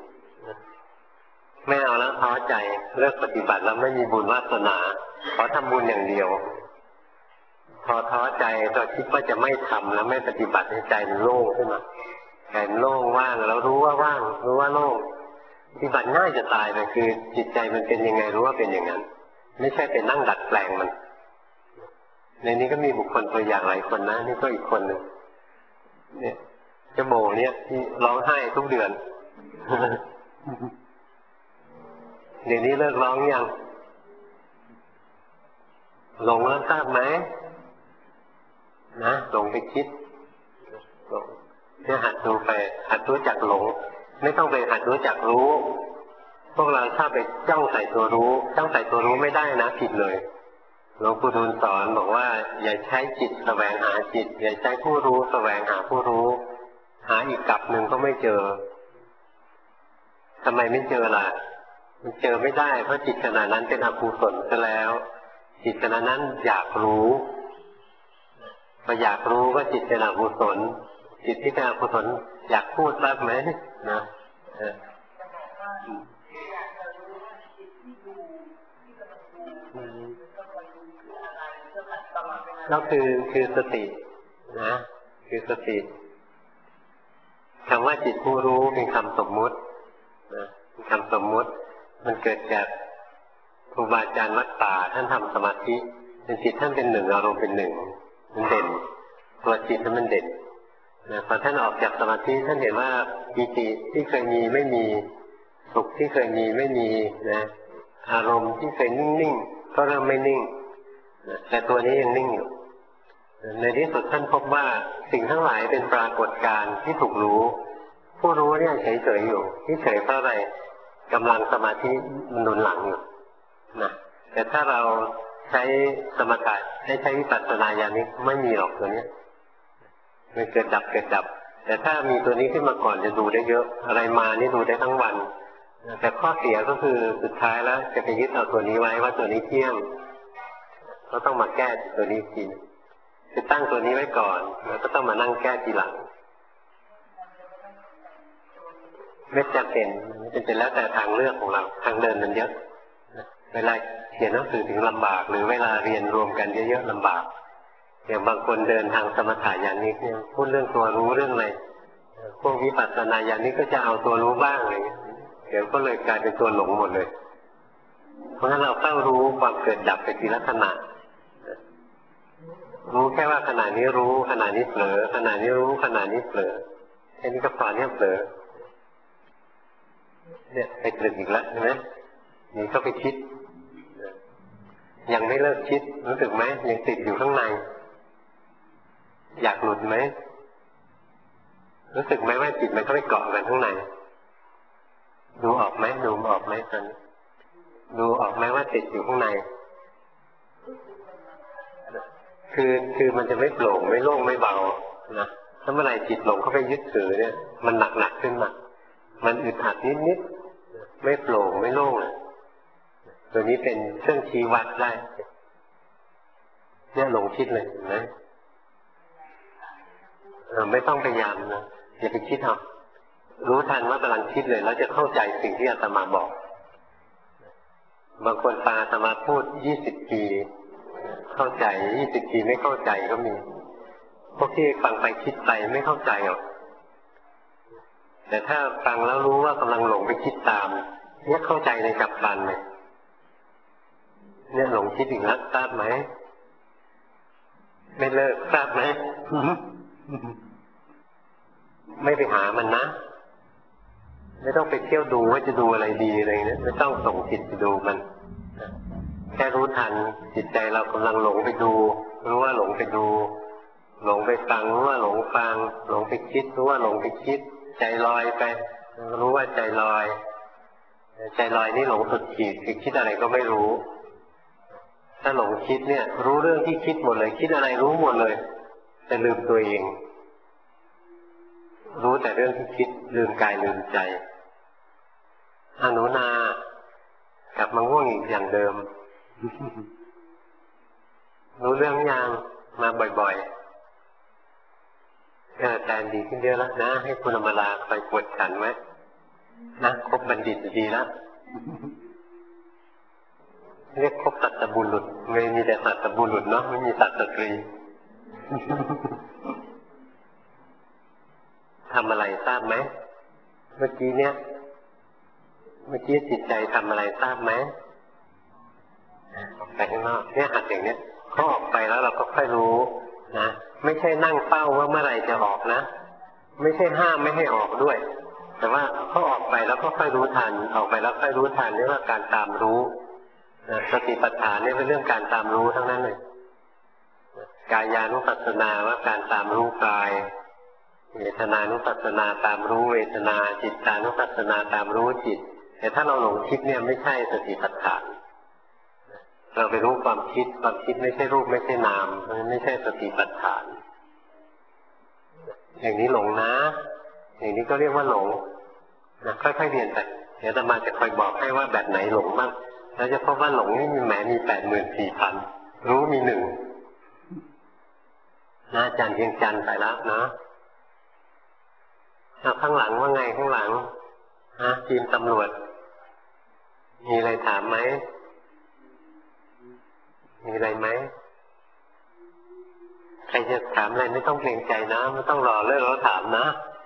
ไม่เอาแล้วท้อใจเลิกปฏิบัติแล้วไม่มีบุญวาสนาขอทำบุญอย่างเดียวพอท้อใจก็คิดว่าจะไม่ทำแล้วไม่ปฏิบัติให้ใจมันโล่งขึ้นมาใจมันโล่งว่างแล้วรู้ว่าว่างรู้ว่าโล่งปฏิบัติง่ายจะตายเลยคือจิตใจมันเป็นยังไงรู้ว่าเป็นอย่างนั้นไม่ใช่ไปนั่งดัดแปลงมันในนี้ก็มีบุคคลตัวอย่างหลายคนนะนี่ก็อีกคนหนึ่งเนี่ยเจ้าโบเนี่ยที่ร้องไห้ทุกเดือนเดี๋ยวนี้เลิกร้องยังหลงแล้วทราบไหมนะหลงไปคิดเนี่ยหัดดูไปหัดรู้จักหลงไม่ต้องไปหัดรู้จักรู้พวกเราถ้าไปจ้องใส่ตัวรู้จ้องใส่ตัวรู้ไม่ได้นะผิดเลยหลวงปู่ดูลสอนบอกว่าอย่าใช้จิตแสวงหาจิตอย่าใช้ผู้รู้แสวงหาผู้รู้หาอีกกลับหนึ่งก็ไม่เจอทำไมไม่เจอล่ะมันเจอไม่ได้เพราะจิตขณะนั้นเป็นอกุศลซะแล้วจิตขณะนั้นอยากรู้พออยากรู้ก็จิตเป็นอกุศลจิตที่เป็นอกุศลอยากพูดบ้างไหมนะแล้วคือสตินะคือสติคำว่าจิตผู้รู้เป็นคำสมมุตินะเป็นคำสมมุติมันเกิดจากครูบาอาจารย์วัดป่าท่านทำสมาธิเป็นจิตท่านเป็นหนึ่งอารมณ์เป็นหนึ่งมันเด่นตัวจิตมันเด่นนะพอท่านออกจากสมาธิท่านเห็นว่าปีติที่เคยมีไม่มีสุขที่เคยมีไม่มีนะอารมณ์ที่เคยนิ่งๆก็เริ่มไม่นิ่งนะแต่ตัวนี้ยังนิ่งอยู่ในที่สุดท่านพบว่าสิ่งทั้งหลายเป็นปรากฏการณ์ที่ถูกรู้ผู้รู้เนี่ยเฉยๆอยู่ที่เฉยเพราะอะไรกำลังสมาธิมันหนุนหลังอยู่นะแต่ถ้าเราใช้สมถะใช้วิปัสสนาญาณนี้ไม่มีหรอกตัวนี้มันเกิดดับเกิดดับแต่ถ้ามีตัวนี้ขึ้นมาก่อนจะดูได้เยอะอะไรมานี่ดูได้ทั้งวันแต่ข้อเสียก็คือสุดท้ายแล้วจะไปยึดเอาตัวนี้ไว้ว่าตัวนี้เที่ยงก็ต้องมาแก้ตัวนี้ทีจะตั้งตัวนี้ไว้ก่อนแล้วก็ต้องมานั่งแก้ทีหลังไม่จำเป็นแล้วแต่ทางเลือกของเราทางเดินมันเยอะเวลาเขียนหนังสือถึงลำบากหรือเวลาเรียนรวมกันเยอะๆลำบากอย่างบางคนเดินทางสมถะญาณนี้เนี่ยพูดเรื่องตัวรู้เรื่องอะไรพวกวิปัสสนาญาณนี้ก็จะเอาตัวรู้บ้างอะไรเดี๋ยวก็เลยกลายเป็นตัวหลงหมดเลยเพราะฉะนั้นเราต้องรู้ความเกิดดับไปทีละขณะรู้แค่ว่าขณะนี้รู้ขณะนี้เผลอขณะนี้รู้ขณะนี้เผลอแค่นี้ก็พอเนี่ยเผลอเนี่ยไปตรึกอีกแล้วใช่ไหมนี่ก็ไปคิดยังไม่เลิกคิดรู้สึกไหมยังติดอยู่ข้างในอยากหลุดไหมรู้สึกไหมว่าจิตมันก็ไปเกาะกันข้างในดูออกไหมดูออกไหมตอนดูออกไหมว่าติดอยู่ข้างในคือมันจะไม่โปร่งไม่โล่งไม่เบานะถ้าเมื่อไหร่จิตหลงเข้าไปยึดถือเนี่ยมันหนักขึ้นมามันอึดอัดนิดไม่โปร่งไม่โล่งตัวนี้เป็นเครื่องชี้วัดได้เนี่ยหลงคิดเลยเห็นไหมไม่ต้องพยายามนะอย่าไปคิดเอารู้ทันว่ากำลังคิดเลยแล้วจะเข้าใจสิ่งที่อาตมาบอกบางคนฟังอาตมาพูด20 ปีเข้าใจ20 ปีไม่เข้าใจก็มีพวกที่ฟังไปคิดไปไม่เข้าใจหรอกแต่ถ้าฟังแล้วรู้ว่ากำลังหลงไปคิดตามเนี่ยเข้าใจในกลับกันเลยเนี่ยหลงคิดอีกแล้วทราบไหมไม่เลิกทราบไหม ไม่ไปหามันนะไม่ต้องไปเที่ยวดูว่าจะดูอะไรดีอะไรเนี่ยไม่ต้องส่งจิตไปดูมันแค่รู้ทันจิตใจเรากำลังหลงไปดูรู้ว่าหลงไปดูหลงไปฟังรู้ว่าหลงฟังหลงไปคิดรู้ว่าหลงไปคิดใจลอยไปรู้ว่าใจลอยใจลอยนี่หลงสุดขีดคือคิดอะไรก็ไม่รู้ถ้าหลงคิดเนี่ยรู้เรื่องที่คิดหมดเลยคิดอะไรรู้หมดเลยแต่ลืมตัวเองรู้แต่เรื่องที่คิดลืมกายลืมใจอนุนากลับมาง่วงอีกอย่างเดิม รู้เรื่องยังมาบ่อยๆแทนดีขึ้นเยอะแล้วนะให้คุณอมราคอยกวดขันไว้นะคบบัณฑิตดีแล้วเรียกคบสัตบุรุษไม่มีแต่สัตบุรุษเนาะไม่มีสัตสตรี ทำอะไรทราบไหมเมื่อกี้จิตใจทำอะไรทราบไหมออกไปข้างนอกเนี่ยหัดอย่างเนี้ยเขาออกไปแล้วเราก็ค่อยรู้นะไม่ใช่นั่งเฝ้าว่าเมื่อไหร่จะออกนะไม่ใช่ห้ามไม่ให้ออกด้วยแต่ว่าเขาออกไปแล้วก็ค่อยรู้ทันออกไปแล้วค่อยรู้ทันเรียกว่าการตามรู้สติปัฏฐานนี่เป็นเรื่องการตามรู้ทั้งนั้นเลยกายานุปัสสนาว่าการตามรู้กายเวทนานุปัสสนาตามรู้เวทนาจิตานุปัสสนาตามรู้จิตแต่ถ้าเราหลงคิดเนี่ยไม่ใช่สติปัฏฐานเราไปรู้ความคิดไม่ใช่รูปไม่ใช่นามไม่ใช่สติปัฏฐานอย่างนี้หลงนะอย่างนี้ก็เรียกว่าหลงนะค่อยๆเรียนไปเดี๋ยวอาตมาจะคอยบอกให้ว่าแบบไหนหลงบ้างแล้วจะพบว่าหลงนี่มีแหมมี84,000รู้มี1นะอาจารย์เพียงจันทร์ไปแล้วนะข้างหลังว่าไงข้างหลังทีมตำรวจมีอะไรถามไหมมีอะไรไหมใครจะถามอะไรไม่ต้องเกรงใจนะไม่ต้องรอเลิกแล้วถามนะ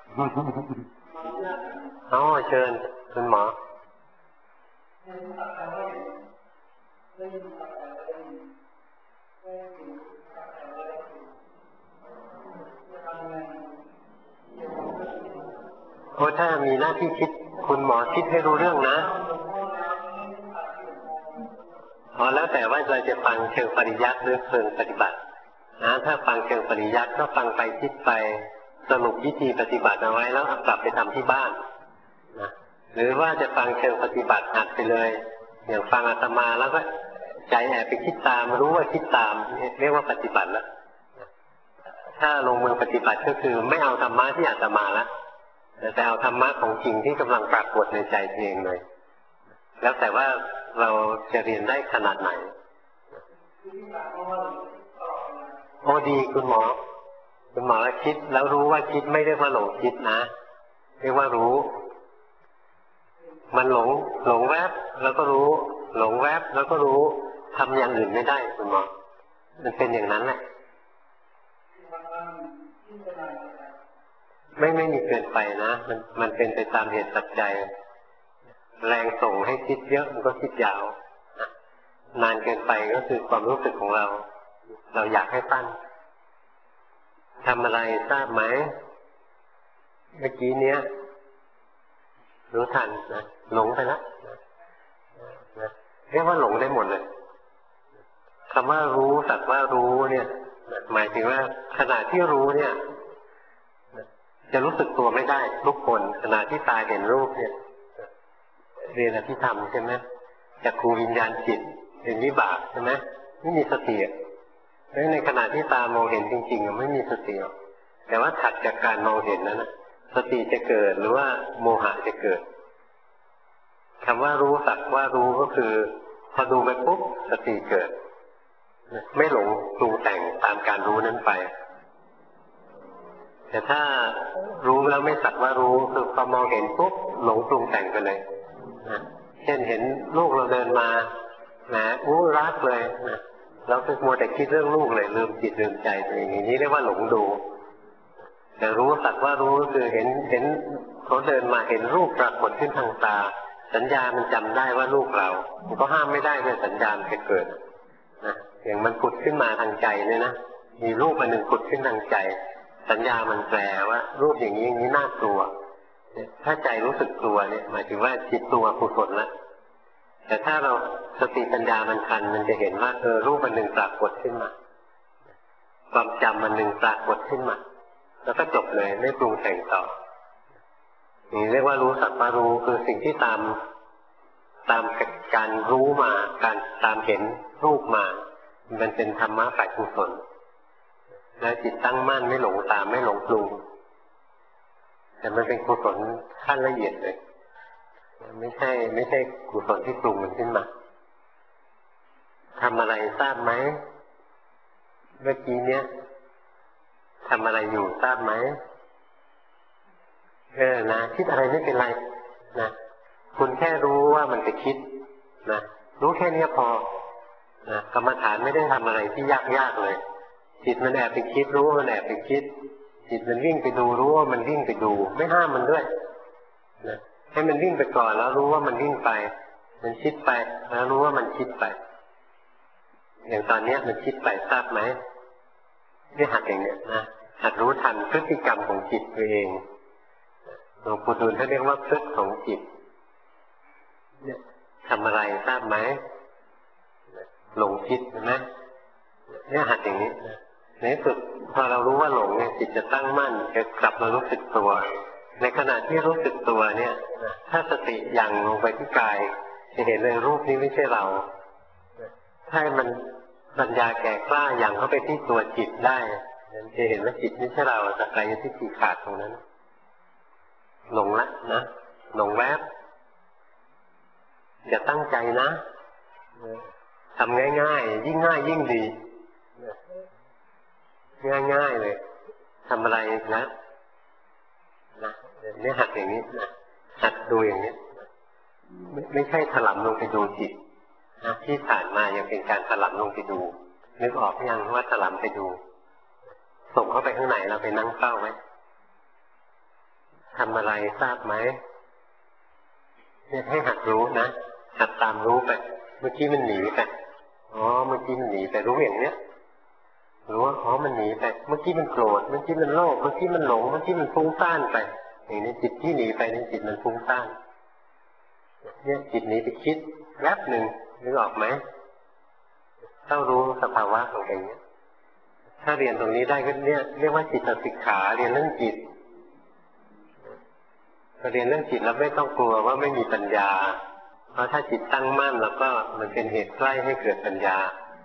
เชิญคุณหมอถ้ามีหน้าที่คิดคุณหมอคิดให้รู้เรื่องนะแล้วแต่ว่าเราจะฟังเชิงปริยัติหรือเชิงปฏิบัตินะถ้าฟังเชิงปริยัติก็ฟังไปคิดไปสรุปวิธีปฏิบัติเอาไว้แล้วกลับไปทำที่บ้านนะหรือว่าจะฟังเชิงปฏิบัติหัดไปเลยอย่างฟังอาตมาแล้วก็ใจแอบไปคิดตามรู้ว่าคิดตามเรียกว่าปฏิบัติแล้วถ้าลงมือปฏิบัติก็คือไม่เอาธรรมะที่อาตมาละแต่เอาธรรมะของจริงที่กำลังปรากฏในใจเองเลยแล้วแต่ว่าเราจะเรียนได้ขนาดไหนดีคุณหมอคิดแล้วรู้ว่าคิดไม่ได้ว่าหลงคิดนะเรียกว่ารู้มันหลงแวบแล้วก็รู้หลงแวบแล้วก็รู้ทำอย่างอื่นไม่ได้คุณหมอมันเป็นอย่างนั้นแหละไม่มีเกินไปนะมันเป็นไปตามเหตุปัจจัยแรงส่งให้คิดเยอะมันก็คิดยาวนานเกินไปก็คือความรู้สึกของเราอยากให้ตั้งทำอะไรทราบไหมเมื่อกี้เนี้ยรู้ทันนะหลงไปแล้วนะเรียกว่าหลงได้หมดเลยคำว่ารู้สักว่ารู้เนี่ยหมายถึงว่าขณะที่รู้เนี่ยจะรู้สึกตัวไม่ได้ทุกคนขณะที่ตาเห็นรูปเนี่ยเรียนอภิธรรมใช่ไหมจักขูวิญญาณจิตเป็นวิบากใช่ไหมไม่มีสติแล้วในขณะที่ตามองเห็นจริงๆไม่มีสติแต่ว่าถัดจากการมองเห็นนั้นสติจะเกิดหรือว่าโมหะจะเกิดคำว่ารู้สักว่ารู้ก็คือพอดูไปปุ๊บสติเกิดไม่หลงปรุงแต่งตามการรู้นั้นไปแต่ถ้ารู้แล้วไม่สักว่ารู้คือพอมองเห็นปุ๊บหลงปรุงแต่งไปเลยนะเช่นเห็นลูกเราเดินมารักเลยนะเราคือมัวแต่คิดเรื่องลูกเลยลืมจิตลืมใจตัวเองอย่างนี้เรียกว่าหลงดูแต่รู้สักว่ารู้คือเห็นเขาเดินมาเห็นรูปปรากฏขึ้นทางตาสัญญามันจำได้ว่าลูกเรามันก็ห้ามไม่ได้เลยสัญญามันจะเกิดนะอย่างมันผุดขึ้นมาทางใจเนี่ยนะมีรูปอันหนึ่งผุดขึ้นทางใจสัญญามันแปลว่ารูปอย่างนี้น่ากลัวถ้าใจรู้สึกกลัวเนี่ยหมายถึงว่าจิตตัวกุศลแล้วแต่ถ้าเราสติปัญญามันทันมันจะเห็นว่ารูปอันหนึ่งปรากฏขึ้นมาความจำมันหนึ่งปรากฏขึ้นมาแล้วก็จบเลยไม่ปรุงแต่งต่อนี่เรียกว่ารู้สักว่ารู้คือสิ่งที่ตามการรู้มาการตามเห็นรูปมามันเป็นธรรมะฝ่ายกุศลและจิตตั้งมั่นไม่หลงตามไม่หลงปรุงแต่มันเป็นกุศลขั้นละเอียดเลยไม่ใช่กุศลที่ปรุงมันขึ้นมาทำอะไรทราบไหมเมื่อกี้เนี้ยทำอะไรอยู่ทราบไหมนะคิดอะไรไม่เป็นไรนะคุณแค่รู้ว่ามันจะคิดนะรู้แค่นี้พอนะกรรมฐานไม่ได้ทำอะไรที่ยากเลยจิตมันแอบไปคิดรู้ว่ามันแอบไปคิดจิตมันวิ่งไปดูรู้ว่ามันวิ่งไปดูไม่ห้ามมันด้วยนะให้มันวิ่งไปก่อนแล้วรู้ว่ามันวิ่งไปมันคิดไปแล้วรู้ว่ามันคิดไปอย่างตอนนี้มันคิดไปทราบไหมนี่หัดอย่างเนี้ยนะหัดรู้ทันพฤติกรรมของจิตตัวเองหลวงปู่ดูลเขาเรียกว่าพฤติของจิตเนี่ยทำอะไรทราบไหมหลงคิดใช่ไหมเนี่ยหัดอย่างนี้ในที่สุดพอเรารู้ว่าหลงเนี่ยจิตจะตั้งมั่นจะกลับมารู้สึกตัวในขณะที่รู้สึกตัวเนี่ยถ้าสติยังลงไปที่กายจะเห็นเลยรูปนี้ไม่ใช่เราถ้ามันปัญญาแก่กล้ายังเข้าไปที่ตัวจิตได้จะเห็นว่าจิตไม่ใช่เราสักกายทิฏฐิขาดตรงนั้นหลงละนะหลงแวบอย่าตั้งใจนะทำง่ายๆยิ่งง่ายยิ่งดีง่ายๆเลยทำอะไรนะเนี่ยหัดอย่างนี้นะหัดดูอย่างนี้ไม่ใช่ถลำลงไปดูจิตนะที่ผ่านมายังเป็นการถลำลงไปดูนึกออกยังว่าถลำไปดูส่งเข้าไปข้างในเราไปนั่งเฝ้าไว้ทำอะไรทราบไหมเนี่ยให้หัดรู้นะหัดตามรู้ไปเมื่อกี้มันหนีไปอ๋อเมื่อกี้มันหนีไปรู้อย่างเนี้ยรู้ว่าอ๋อมันหนีไปเมื่อกี้มันโกรธเมื่อกี้มันโลภเมื่อกี้มันหลงเมื่อกี้มันฟุ้งซ่านไปอย่างนี้จิตที่หนีไปนี่จิตมันฟุ้งซ่านเนี่ยจิตหนีไปคิดแวบหนึ่งนึกออกไหมต้องรู้สภาวะของอย่างนี้ถ้าเรียนตรงนี้ได้ก็เนี่ยเรียกว่าจิตสิกขาเรียนเรื่องจิตเรียนเรื่องจิตแล้วไม่ต้องกลัวว่าไม่มีปัญญาเพราะถ้าจิตตั้งมั่นแล้วก็มันเป็นเหตุใกล้ให้เกิดปัญญา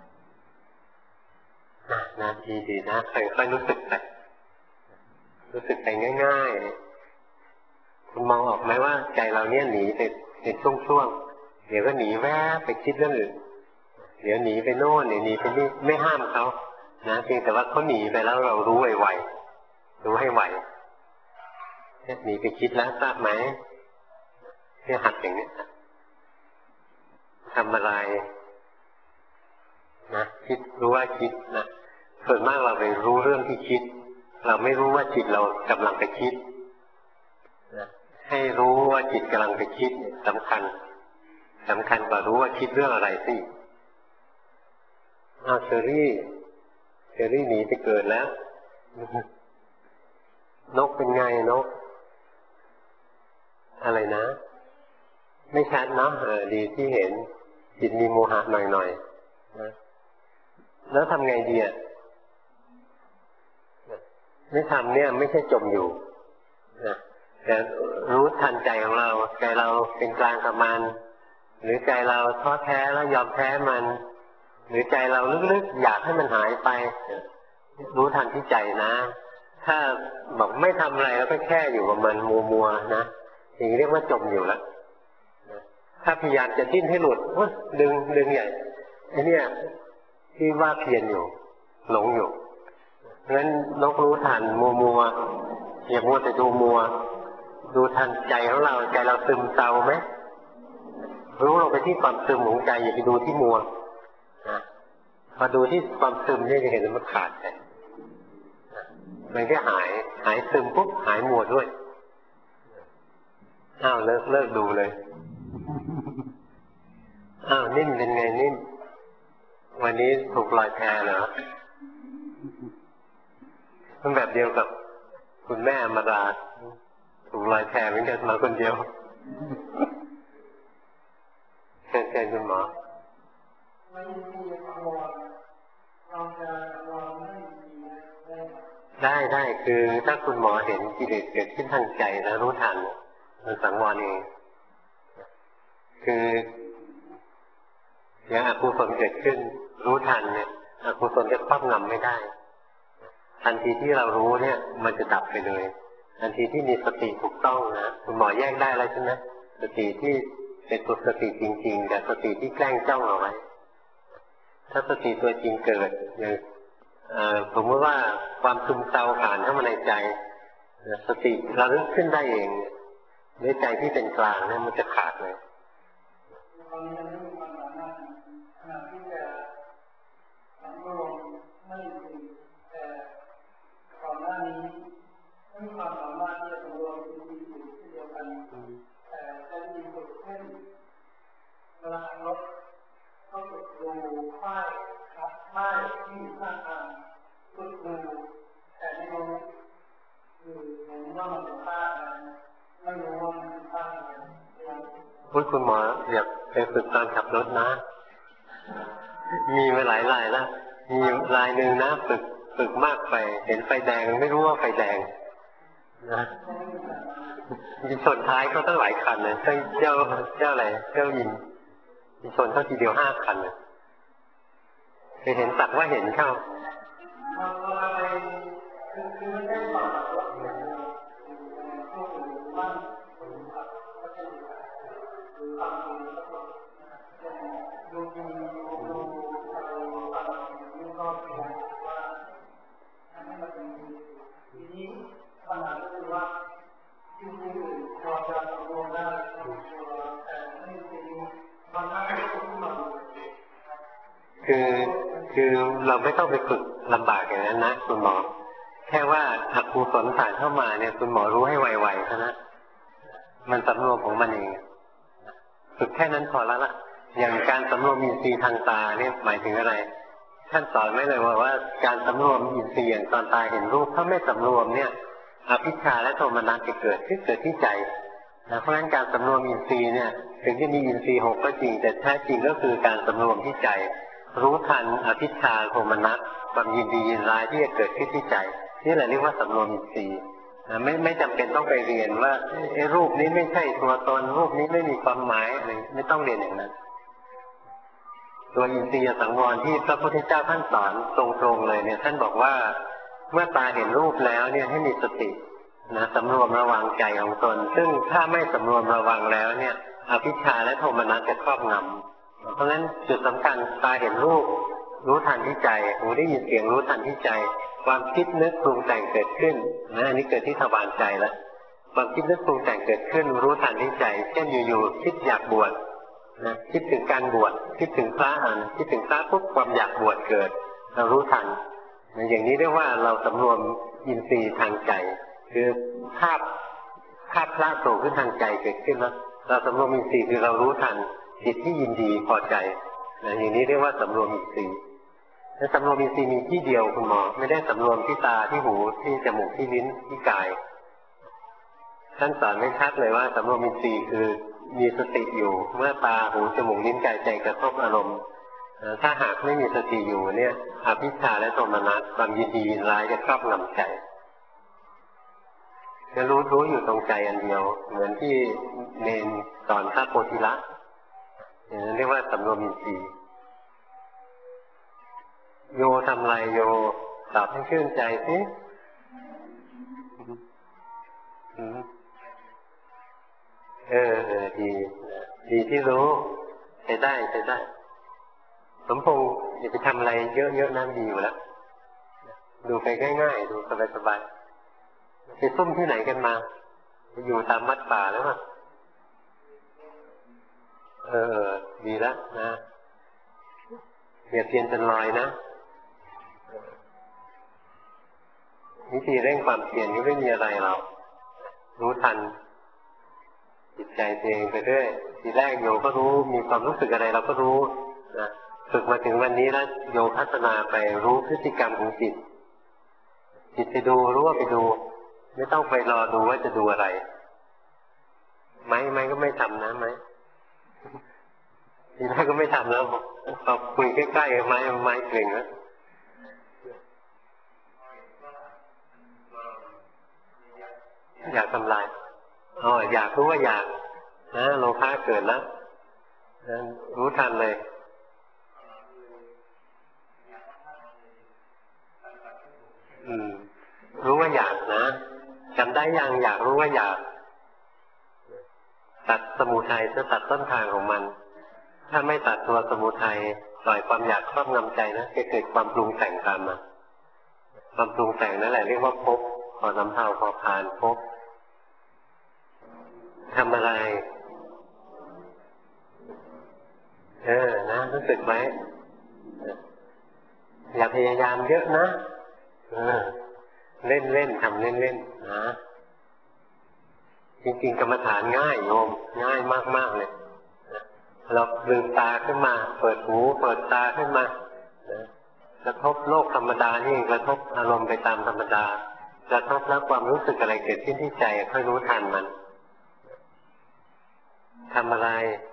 นะดีนะค่อยๆรู้สึกไปง่ายๆคุณมองออกไหมว่าใจเราเนี่ยหนีไปเป็นช่วงๆเดี๋ยวก็หนีแวบไปคิดเรื่องอื่นเดี๋ยวหนีไปโน่นเดี๋ยวหนีไปนี่ไม่ห้ามเขานะเพียงแต่ว่าเขาหนีไปแล้วเรารู้ไวๆรู้ให้ไวหนีไปคิดแล้วทราบไหมเนี่ยหัดอย่างนี้ทำอะไรนะคิดรู้ว่าคิดนะส่วนมากเราไปรู้เรื่องที่คิดเราไม่รู้ว่าจิตเรากำลังไปคิดนะให้รู้ว่าจิตกำลังไปคิดสำคัญกว่ารู้ว่าคิดเรื่องอะไรสิเชอรี่หนีไปเกิดแล้วนกเป็นไงนกอะไรนะไม่ชัดเนาะดีที่เห็นจิตมีโมหะหน่อยๆนะแล้วทำไงดีอ่ะไม่ทำเนี่ยไม่ใช่จมอยู่นะแต่รู้ทันใจของเราใจเราเป็นกลางกับมันหรือใจเราท้อแท้แล้วยอมแพ้มันหรือใจเราลึกๆอยากให้มันหายไปรู้ทันที่ใจนะถ้าบอกไม่ทำอะไรแล้วก็แค่อยู่กับมันมัวๆนะอย่างนี้เรียกว่าจมอยู่แล้วถ้าพยายามจะดิ้นให้หลุดดึงใหญ่ไอ้เนี่ยที่ว่าเพียรอยู่หลงอยู่เพราะฉะนั้นนกรู้ทันมัวอย่ามัวแต่ดูมัวดูทันใจของเราใจเราซึมเศร้าไหมรู้ลงไปที่ความซึมของใจอย่าไปดูที่มัวนะพอดูที่ความซึมเนี่ยจะเห็นมันขาดไปมันก็หายซึมปุ๊บหายมัวด้วยเลิกดูเลยนิ่มเป็นไงนิ่มวันนี้ถูกลอยแพเหรอมันแบบเดียวกับคุณแม่มาดาถูกลอยแพเหมือนกันมาคนเดียวเชิญคุณหมอไม่มีเราจะไม่มีได้คือถ้าคุณหมอเห็นกิเลสเกิดขึ้นทางใจแล้วรู้ทันมันสังวรเองคืออย่างอกุศลเกิดขึ้นรู้ทันเนี่ยอกุศลจะครอบงำไม่ได้ทันทีที่เรารู้เนี่ยมันจะดับไปเลยทันทีที่มีสติถูกต้องนะคุณหมอแยกได้แล้วใช่ไหมสติที่เป็นตัวสติจริงๆกับสติที่แกล้งจ้องเอาไว้ถ้าสติตัวจริงเกิดอย่างสมมติว่าความซึมเศร้าผ่านเข้ามาในใจสติระลึกขึ้นได้เองด้วยใจที่เป็นกลางเนี่ยมันจะขาดเลยก่อนหน้านี้ไม่มีความสามารถที่จะรวมสิ่งที่อยู่ที่เดียวกันแต่ใช้ดีฝึกเช่นเวลาขับรถก็ฝึกดูป้ายที่อยู่ข้างทางฝึกดูแต่ไม่รู้คือเห็นว่ามันเป็นป้ายไม่รู้ว่ามันเป็นป้ายอะไรคุณหมออยากไปฝึกตอนขับรถนะมีมาหลายรายแล้วมีรายหนึ่งนะฝึกมากไปเห็นไฟแดงไม่รู้ว่าไฟแดงนะมีชนท้ายเขาตั้งหลายคันเลยตั้งเจ้าอะไรเจ้ายินมีชนเขาทีเดียว5 คันเลยไปเห็นสักว่าเห็นเข้าคือเราไม่ต้องไปฝึกลำบากอย่างนั้นนะคุณหมอแค่ว่าอกุศลผ่านเข้ามาเนี่ยคุณหมอรู้ให้ไวๆเท่านั้นมันสำรวมของมันเองฝึกแค่นั้นพอแล้วล่ะอย่างการสำรวมอินทรีย์ทางตาเนี่ยหมายถึงอะไรท่านสอนไว้เลยว่าการสำรวมอินทรีย์อย่างตอนตาเห็นรูปถ้าไม่สำรวมเนี่ยอภิชฌาและโทมนัสจะเกิดที่ใจนะเพราะฉะนั้นการสำรวมอินทรีย์เนี่ยถึงจะมีอินทรีย์6ก็จริงแต่แท้จริงก็คือการสำรวมที่ใจรู้ทันอภิชฌาโทมนัสความยินดียินร้ายที่จะเกิดขึ้นที่ใจนี่แหละเรียกว่าสำรวมอินทรีย์ไม่จำเป็นต้องไปเรียนว่ารูปนี้ไม่ใช่ตัวตนรูปนี้ไม่มีความหมายอะไรไม่ต้องเรียนอย่างนั้นตัวอินทรีย์สังวรที่พระพุทธเจ้าท่านสอนตรงๆเลยเนี่ยท่านบอกว่าเมื่อตาเห็นรูปแล้วเนี่ยให้มีสตินะสำรวมระวังใจของตนซึ่งถ้าไม่สำรวมระวังแล้วเนี่ยอภิชฌาและโทมนัสจะครอบงำเพราะฉะนั้นจุดสำคัญตาเห็นรูปรู้ทันที่ใจหูได้ยินเสียงรู้ทันที่ใจความคิดนึกปรุงแต่งเกิดขึ้นนะอันนี้เกิดที่ทวารใจแล้วความคิดนึกปรุงแต่งเกิดขึ้นรู้ทันที่ใจเช่นอยู่ๆคิดอยากบวชนะคิดถึงการบวชคิดถึงพระคิดถึงพระปุ๊บความอยากบวชเกิดเรารู้ทันอย่างนี้เรียกว่าเราสำรวมอินทรีย์ทางใจคือภาพพระโผล่ขึ้นทางใจเกิดขึ้นแล้วเราสำรวมอินทรีย์คือเรารู้ทันจิตที่ยินดีพอใจอย่างนี้เรียกว่าสำรวมอินทรีย์และสำรวมอินทรีย์มีที่เดียวคุณหมอไม่ได้สำรวมที่ตาที่หูที่จมูกที่ลิ้นที่กายท่านสอนไม่ชัดเลยว่าสำรวมอินทรีย์คือมีสติอยู่เมื่อตาหูจมูกลิ้นกายใจกระทบอารมณ์ถ้าหากไม่มีสติอยู่เนี่ยอภิชฌาและโทมนัสความยินดียินร้ายจะครอบงำใจจะรู้อยู่ตรงใจอันเดียวเหมือนที่เนนสอนพระโพธิละอย่างนั้นเรียกว่าสำรวมอินทรีย์โยทำไรโยตอบให้ชื่นใจสิดีที่รู้ใช้ได้สมพงษ์อย่าไปทำอะไรเยอะๆนั่นดีอยู่แล้วดูไปง่ายๆดูสบายๆไปซุ่มที่ไหนกันมาอยู่ตามวัดป่าแล้วมั้งดีแล้วนะอย่าเพียรจนลอยนะวิธีเร่งความเพียรก็ไม่มีอะไรเรารู้ทันจิตใจตัวเองไปเรื่อยทีแรกโยก็รู้มีความรู้สึกอะไรเราก็รู้นะฝึกมาถึงวันนี้แล้วโยพัฒนาไปรู้พฤติกรรมของจิตไปดูรู้ว่าไปดูไม่ต้องไปรอดูว่าจะดูอะไรไม่ก็ไม่ทำนะไม่ทีแรกก็ไม่ทำแล้วพอคุยใกล้ๆไม้เกร็งแล้วอยากทำลายอ๋ออยากรู้ว่าอยากนะโลภะเกิดแล้วรู้ทันเลยรู้ว่าอยากนะจำได้ยังอยากรู้ว่าอยากตัดสมุทัยจะตัดต้นทางของมันถ้าไม่ตัดตัวสมุทัยปล่อยความอยากครอบงำใจนะจะเกิดความปรุงแต่งตามมาความปรุงแต่งนั่นแหละเรียกว่าภพพอสำเภาพอพานภพทำอะไรนะรู้สึกไหมอย่าพยายามเยอะนะเล่นทำเล่นนะจริงๆกรรมฐานง่ายโยมง่ายมากๆเลยเราลืมตาขึ้นมาเปิดหูเปิดตาขึ้นมากระทบโลกธรรมดานี่กระทบอารมณ์ไปตามธรรมดากระทบแล้วความรู้สึกอะไรเกิดขึ้นที่ใจค่อยรู้ทันมันทำอะไร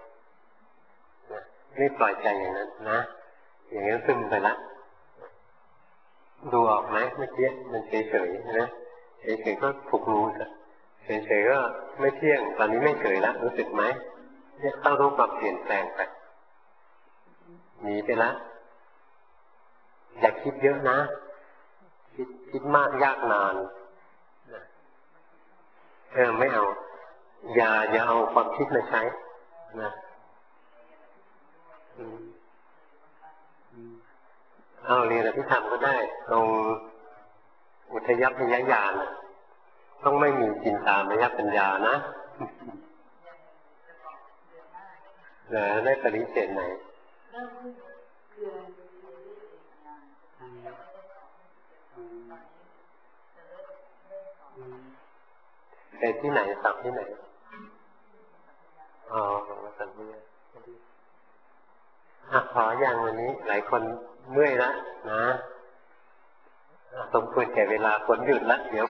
ไม่ปล่อยใจอย่างนั้นนะอย่างนั้นซึมไปละดูออกไหมเมื่อกี้มันเฉยๆนะเฉยๆก็ถูกรู้นะเฉยๆก็ไม่เที่ยงตอนนี้ไม่เฉยละรู้สึกไหมเนี่ยต้องรู้ความเปลี่ยนแปลงไปหนีไปละอย่าคิดเยอะนะคิดมากยากนานไม่เอาอย่าเอาความคิดมาใช้นะเอาเรียนอภิธรรมก็ได้ตรงอุทยพยญาณต้องไม่มีจินตามยปัญญานะได้ปริเศษไหนไปที่ไหนสอบที่ไหนอ๋อสันติขออย่างวันนี้หลายคนเมื่อยแล้วนะสมควรแก่เวลาฝนหยุดแล้วเดี๋ยว